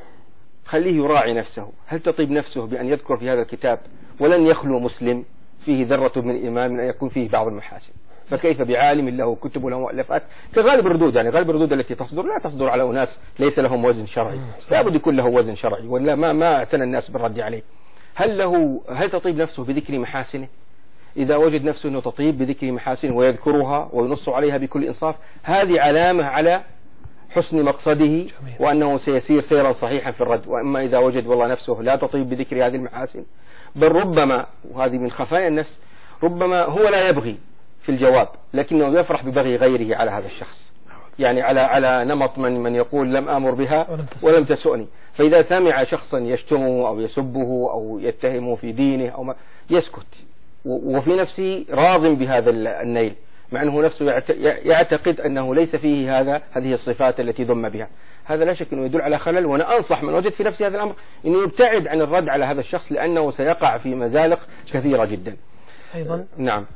خليه يراعي نفسه. هل تطيب نفسه بأن يذكر في هذا الكتاب ولن يخلو مسلم فيه ذرة من الإيمان من أن يكون فيه بعض المحاسن؟ فكيف بعالم له كتب وله مؤلفات كغالب الردود؟ يعني غالب الردود التي تصدر لا تصدر على أناس ليس لهم وزن شرعي، لا بد يكون له وزن شرعي، ولا ما ما اعتنى الناس بالرد عليه. هل له هل تطيب نفسه بذكر محاسنه؟ إذا وجد نفسه أنه تطيب بذكر محاسنه ويذكرها وينص عليها بكل إنصاف، هذه علامة على حسن مقصده وأنه سيسير سيرا صحيحا في الرد. وأما إذا وجد والله نفسه لا تطيب بذكر هذه المحاسن، بل ربما، وهذه من خفايا النفس، ربما هو لا يبغي في الجواب لكنه يفرح ببغي غيره على هذا الشخص، يعني على على نمط من من يقول لم آمر بها ولم تسؤني. فإذا سمع شخصا يشتمه أو يسبه أو يتهمه في دينه أو ما يسكت، وفي نفسه راض بهذا النيل، مع أنه نفسه يعتقد أنه ليس فيه هذا هذه الصفات التي ذم بها. هذا لا شك أنه يدل على خلل، وأنا أنصح من وجد في نفسه هذا الأمر أنه يبتعد عن الرد على هذا الشخص، لأنه سيقع في مزالق كثيرة جدا. أيضا نعم،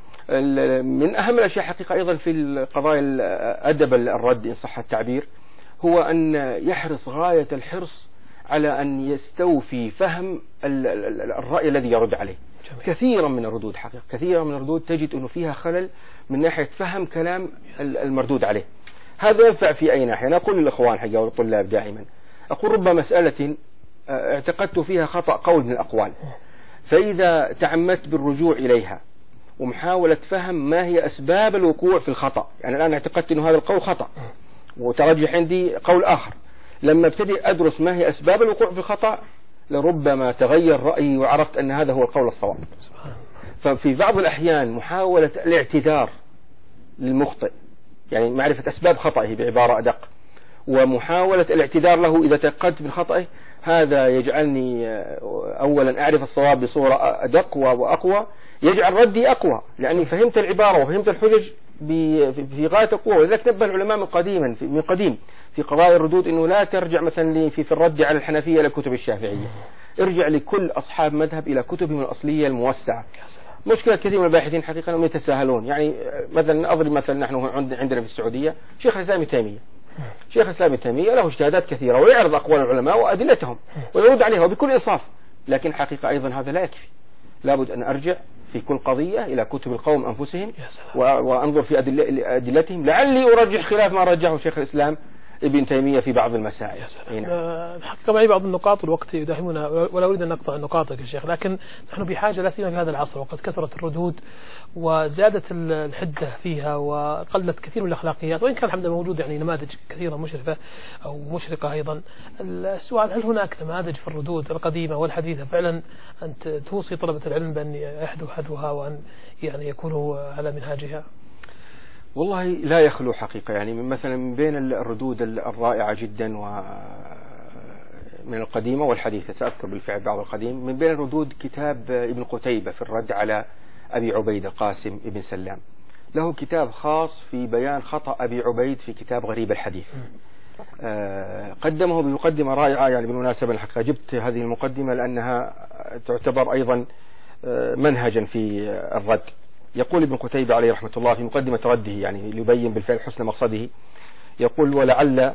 من أهم الأشياء حقيقة أيضا في القضايا أدب الرد إن صح التعبير هو أن يحرص غاية الحرص على أن يستوفي فهم الرأي الذي يرد عليه. كثيرا من الردود حقيقة كثيرا من الردود تجد أنه فيها خلل من ناحية فهم كلام المردود عليه. هذا ينفع في أي ناحية. أنا أقول للإخوان حقيقة والطلاب دائما، أقول رب مسألة اعتقدت فيها خطأ قول من الأقوال، فإذا تعمدت بالرجوع إليها ومحاولة فهم ما هي أسباب الوقوع في الخطأ، يعني الآن اعتقدت أن هذا القول خطأ وترجح عندي قول آخر، لما ابتدي أدرس ما هي أسباب الوقوع في الخطأ لربما تغير رأيي وعرفت أن هذا هو القول الصواب. ففي بعض الأحيان محاولة الاعتذار للمخطئ، يعني معرفة أسباب خطئه بعبارة أدق، ومحاولة الاعتذار له إذا تيقنت من خطئه. هذا يجعلني أولا أعرف الصواب بصورة أدق وأقوى، يجعل ردي أقوى لأني فهمت العبارة وفهمت الحجج في غاية القوة. ولذلك نبه العلماء من قديما من قديم في قضايا الردود أنه لا ترجع مثلا في في الرد على الحنفية إلى كتب الشافعية، ارجع لكل أصحاب مذهب إلى كتبهم الأصلية الموسعة. مشكلة كثير من الباحثين حقيقة أنهم يتساهلون، يعني مثلا أضرب مثلا نحن عندنا في السعودية شيخ الإسلام ابن تيمية، شيخ الإسلام ابن تيمية له اجتهادات كثيرة ويعرض أقوال العلماء وأدلتهم ويرد عليها وبكل إنصاف، لكن حقيقة أيضا هذا لا يكفي، لابد أن أرجع في كل قضية إلى كتب القوم أنفسهم وأنظر في أدلتهم لعلي أرجح خلاف ما رجحه شيخ الإسلام ابن تيمية في بعض المسائل. الحقيقة معي بعض النقاط والوقت يداهمنا ولا أريد أن نقطع نقاطك يا شيخ، لكن نحن بحاجة لا سيما في هذا العصر وقد كثرت الردود وزادت الحدة فيها وقلت كثير من الأخلاقيات، وإن كان الحمد لله موجود يعني نماذج كثيرة مشرفة أو مشرقة أيضا. السؤال هل هناك نماذج في الردود القديمة والحديثة فعلا أن توصي طلبة العلم بأن يحدوا حدوها وأن يعني يكونوا على منهاجها؟ والله لا يخلو حقيقة، يعني من مثلا من بين الردود الرائعة جدا و من القديمة والحديثة، سأذكر بالفعل بعض القديم. من بين الردود كتاب ابن قتيبة في الرد على أبي عبيد القاسم ابن سلام، له كتاب خاص في بيان خطأ أبي عبيد في كتاب غريب الحديث، آه قدمه بمقدمة رائعة. يعني بالمناسبة الحقيقة جبت هذه المقدمة لأنها تعتبر أيضا آه منهجا في الرد. يقول ابن قتيبة عليه رحمة الله في مقدمة رده، يعني ليبين بالفعل حسن مقصده، يقول ولعل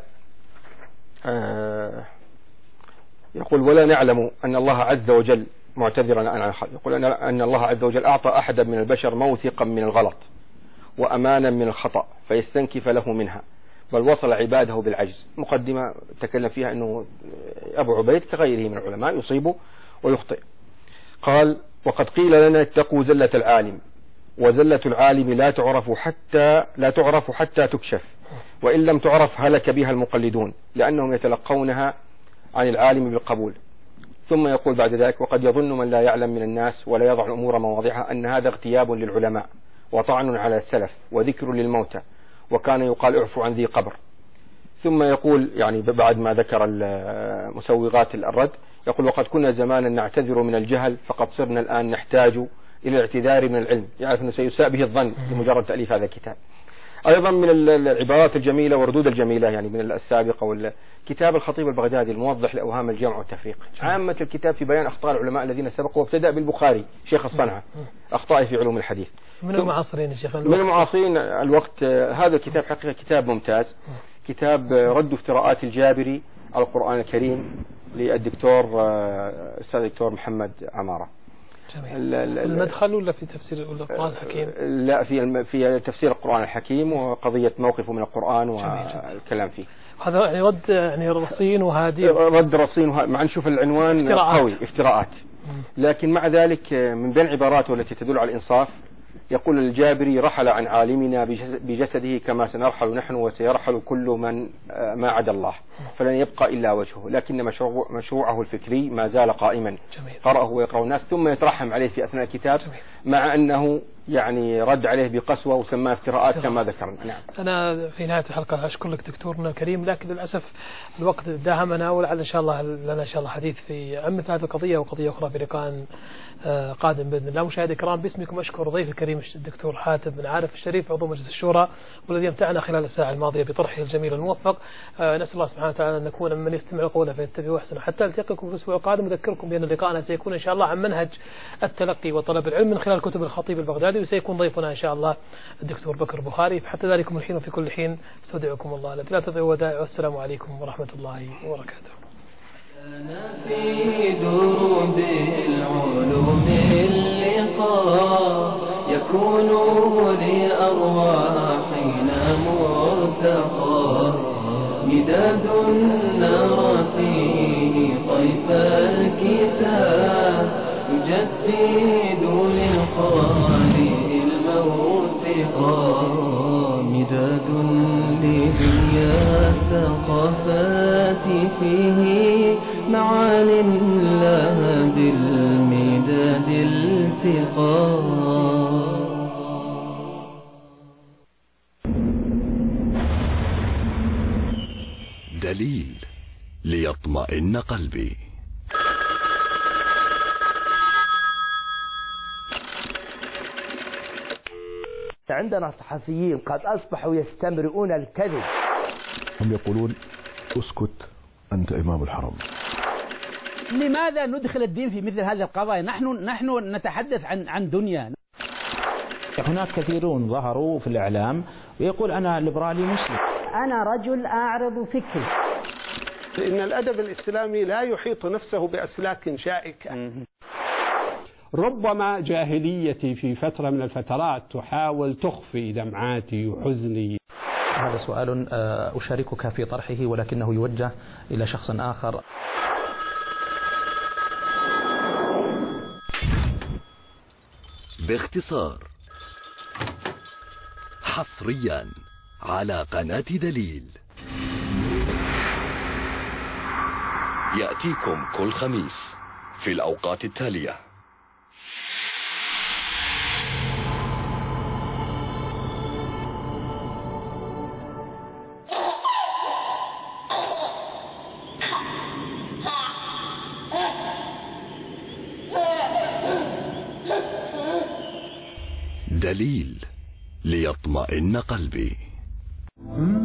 آه يقول ولا نعلم أن الله عز وجل معتذرا عن الخلق، يقول أن الله عز وجل أعطى أحدا من البشر موثقا من الغلط وأمانا من الخطأ فيستنكف له منها، بل وصل عباده بالعجز. مقدمة تكلم فيها أنه أبو عبيد كغيره من العلماء يصيب ويخطئ. قال وقد قيل لنا اتقوا زلة العالم، وزلة العالم لا تعرف حتى لا تعرف حتى تكشف، وإن لم تعرف هلك بها المقلدون لأنهم يتلقونها عن العالم بالقبول. ثم يقول بعد ذلك وقد يظن من لا يعلم من الناس ولا يضع الأمور مواضعها أن هذا اغتياب للعلماء وطعن على السلف وذكر للموتى، وكان يقال اعفوا عن ذي قبر. ثم يقول يعني بعد ما ذكر مسوغات الرد يقول وقد كنا زمانا نعتذر من الجهل فقد صرنا الآن نحتاج إلى الاعتذار من العلم، يعرف أنه سيساء به الظن بمجرد تأليف هذا الكتاب. أيضا من العبارات الجميلة والردود الجميلة يعني من السابقة كتاب الخطيب البغدادي الموضح لأوهام الجمع والتفريق، عامة الكتاب في بيان أخطاء العلماء الذين سبقوا، وابتدأ بالبخاري شيخ الصنعة أخطائه في علوم الحديث. من المعاصرين يا شيخ من المعاصرين الوقت. هذا الكتاب حقيقة كتاب ممتاز، كتاب رد افتراءات الجابري على القرآن الكريم للدكتور الأستاذ الدكتور محمد عمارة. المدخل ولا في تفسير القرآن الحكيم؟ لا في في تفسير القرآن الحكيم وقضية موقفه من القرآن والكلام فيه. هذا يعني رد يعني رصين وهادي، رد رصين وه... مع نشوف العنوان افتراءات. قوي افتراءات، لكن مع ذلك من بين عباراته التي تدل على الإنصاف يقول الجابري رحل عن عالمنا بجسده كما سنرحل نحن وسيرحل كل من ما عدا الله، فلن يبقى إلا وجهه، لكن مشروع مشروعه الفكري ما زال قائما. قرأه ويقرأه الناس ثم يترحم عليه في أثناء الكتاب. جميل. مع أنه يعني رد عليه بقسوة وسماه افتراءات كما ذكرنا. نعم. أنا في نهاية الحلقة أشكر لك دكتورنا الكريم، لكن للأسف الوقت داهمنا، ولعل إن شاء الله لنا إن شاء الله حديث في عن مثل هذه القضية وقضية أخرى في لقاء قادم بإذن الله. مشاهدي الكرام باسمكم أشكر ضيف الكريم الدكتور حاتم بن عارف الشريف عضو مجلس الشورى والذي امتعنا خلال الساعة الماضية بطرحه الجميل الموفق. نسأل الله سبحانه وتعالى أن نكون ممن يستمع قوله فيتبع أحسنه. حتى ألتقيكم في الأسبوع القادم أذكركم بأن لقاءنا سيكون إن شاء الله عن منهج التلقي وطلب العلم من خلال كتب الخطيب البغدادي، وسيكون ضيفنا إن شاء الله الدكتور بكر بخاري. فحتى ذلكم الحين وفي كل حين استودعكم الله الذي لا تضيع ودائعه. والسلام عليكم ورحمة الله وبركاته. أنا في دروب العلوم اللقاء يكون لأرواحنا مرتقى، مداد نرى فيه طيف الكتاب يجدد للقارئ الموثقا، مداد لدنيا الثقافات فيه معان لها بالمداد التقا. دليل ليطمئن قلبي. عندنا صحفيين قد أصبحوا يستمرئون الكذب. هم يقولون اسكت أنت إمام الحرم. لماذا ندخل الدين في مثل هذه القضايا؟ نحن نحن نتحدث عن عن دنيا. هناك كثيرون ظهروا في الإعلام ويقول أنا ليبرالي مسلم. أنا رجل أعرض فكري. إن الأدب الإسلامي لا يحيط نفسه بأسلاك شائكة. ربما جاهليتي في فترة من الفترات تحاول تخفي دمعاتي وحزني. هذا سؤال أشاركك في طرحه ولكنه يوجه إلى شخص آخر. باختصار، حصريا على قناة دليل، يأتيكم كل خميس في الأوقات التالية: دليل ليطمئن قلبي.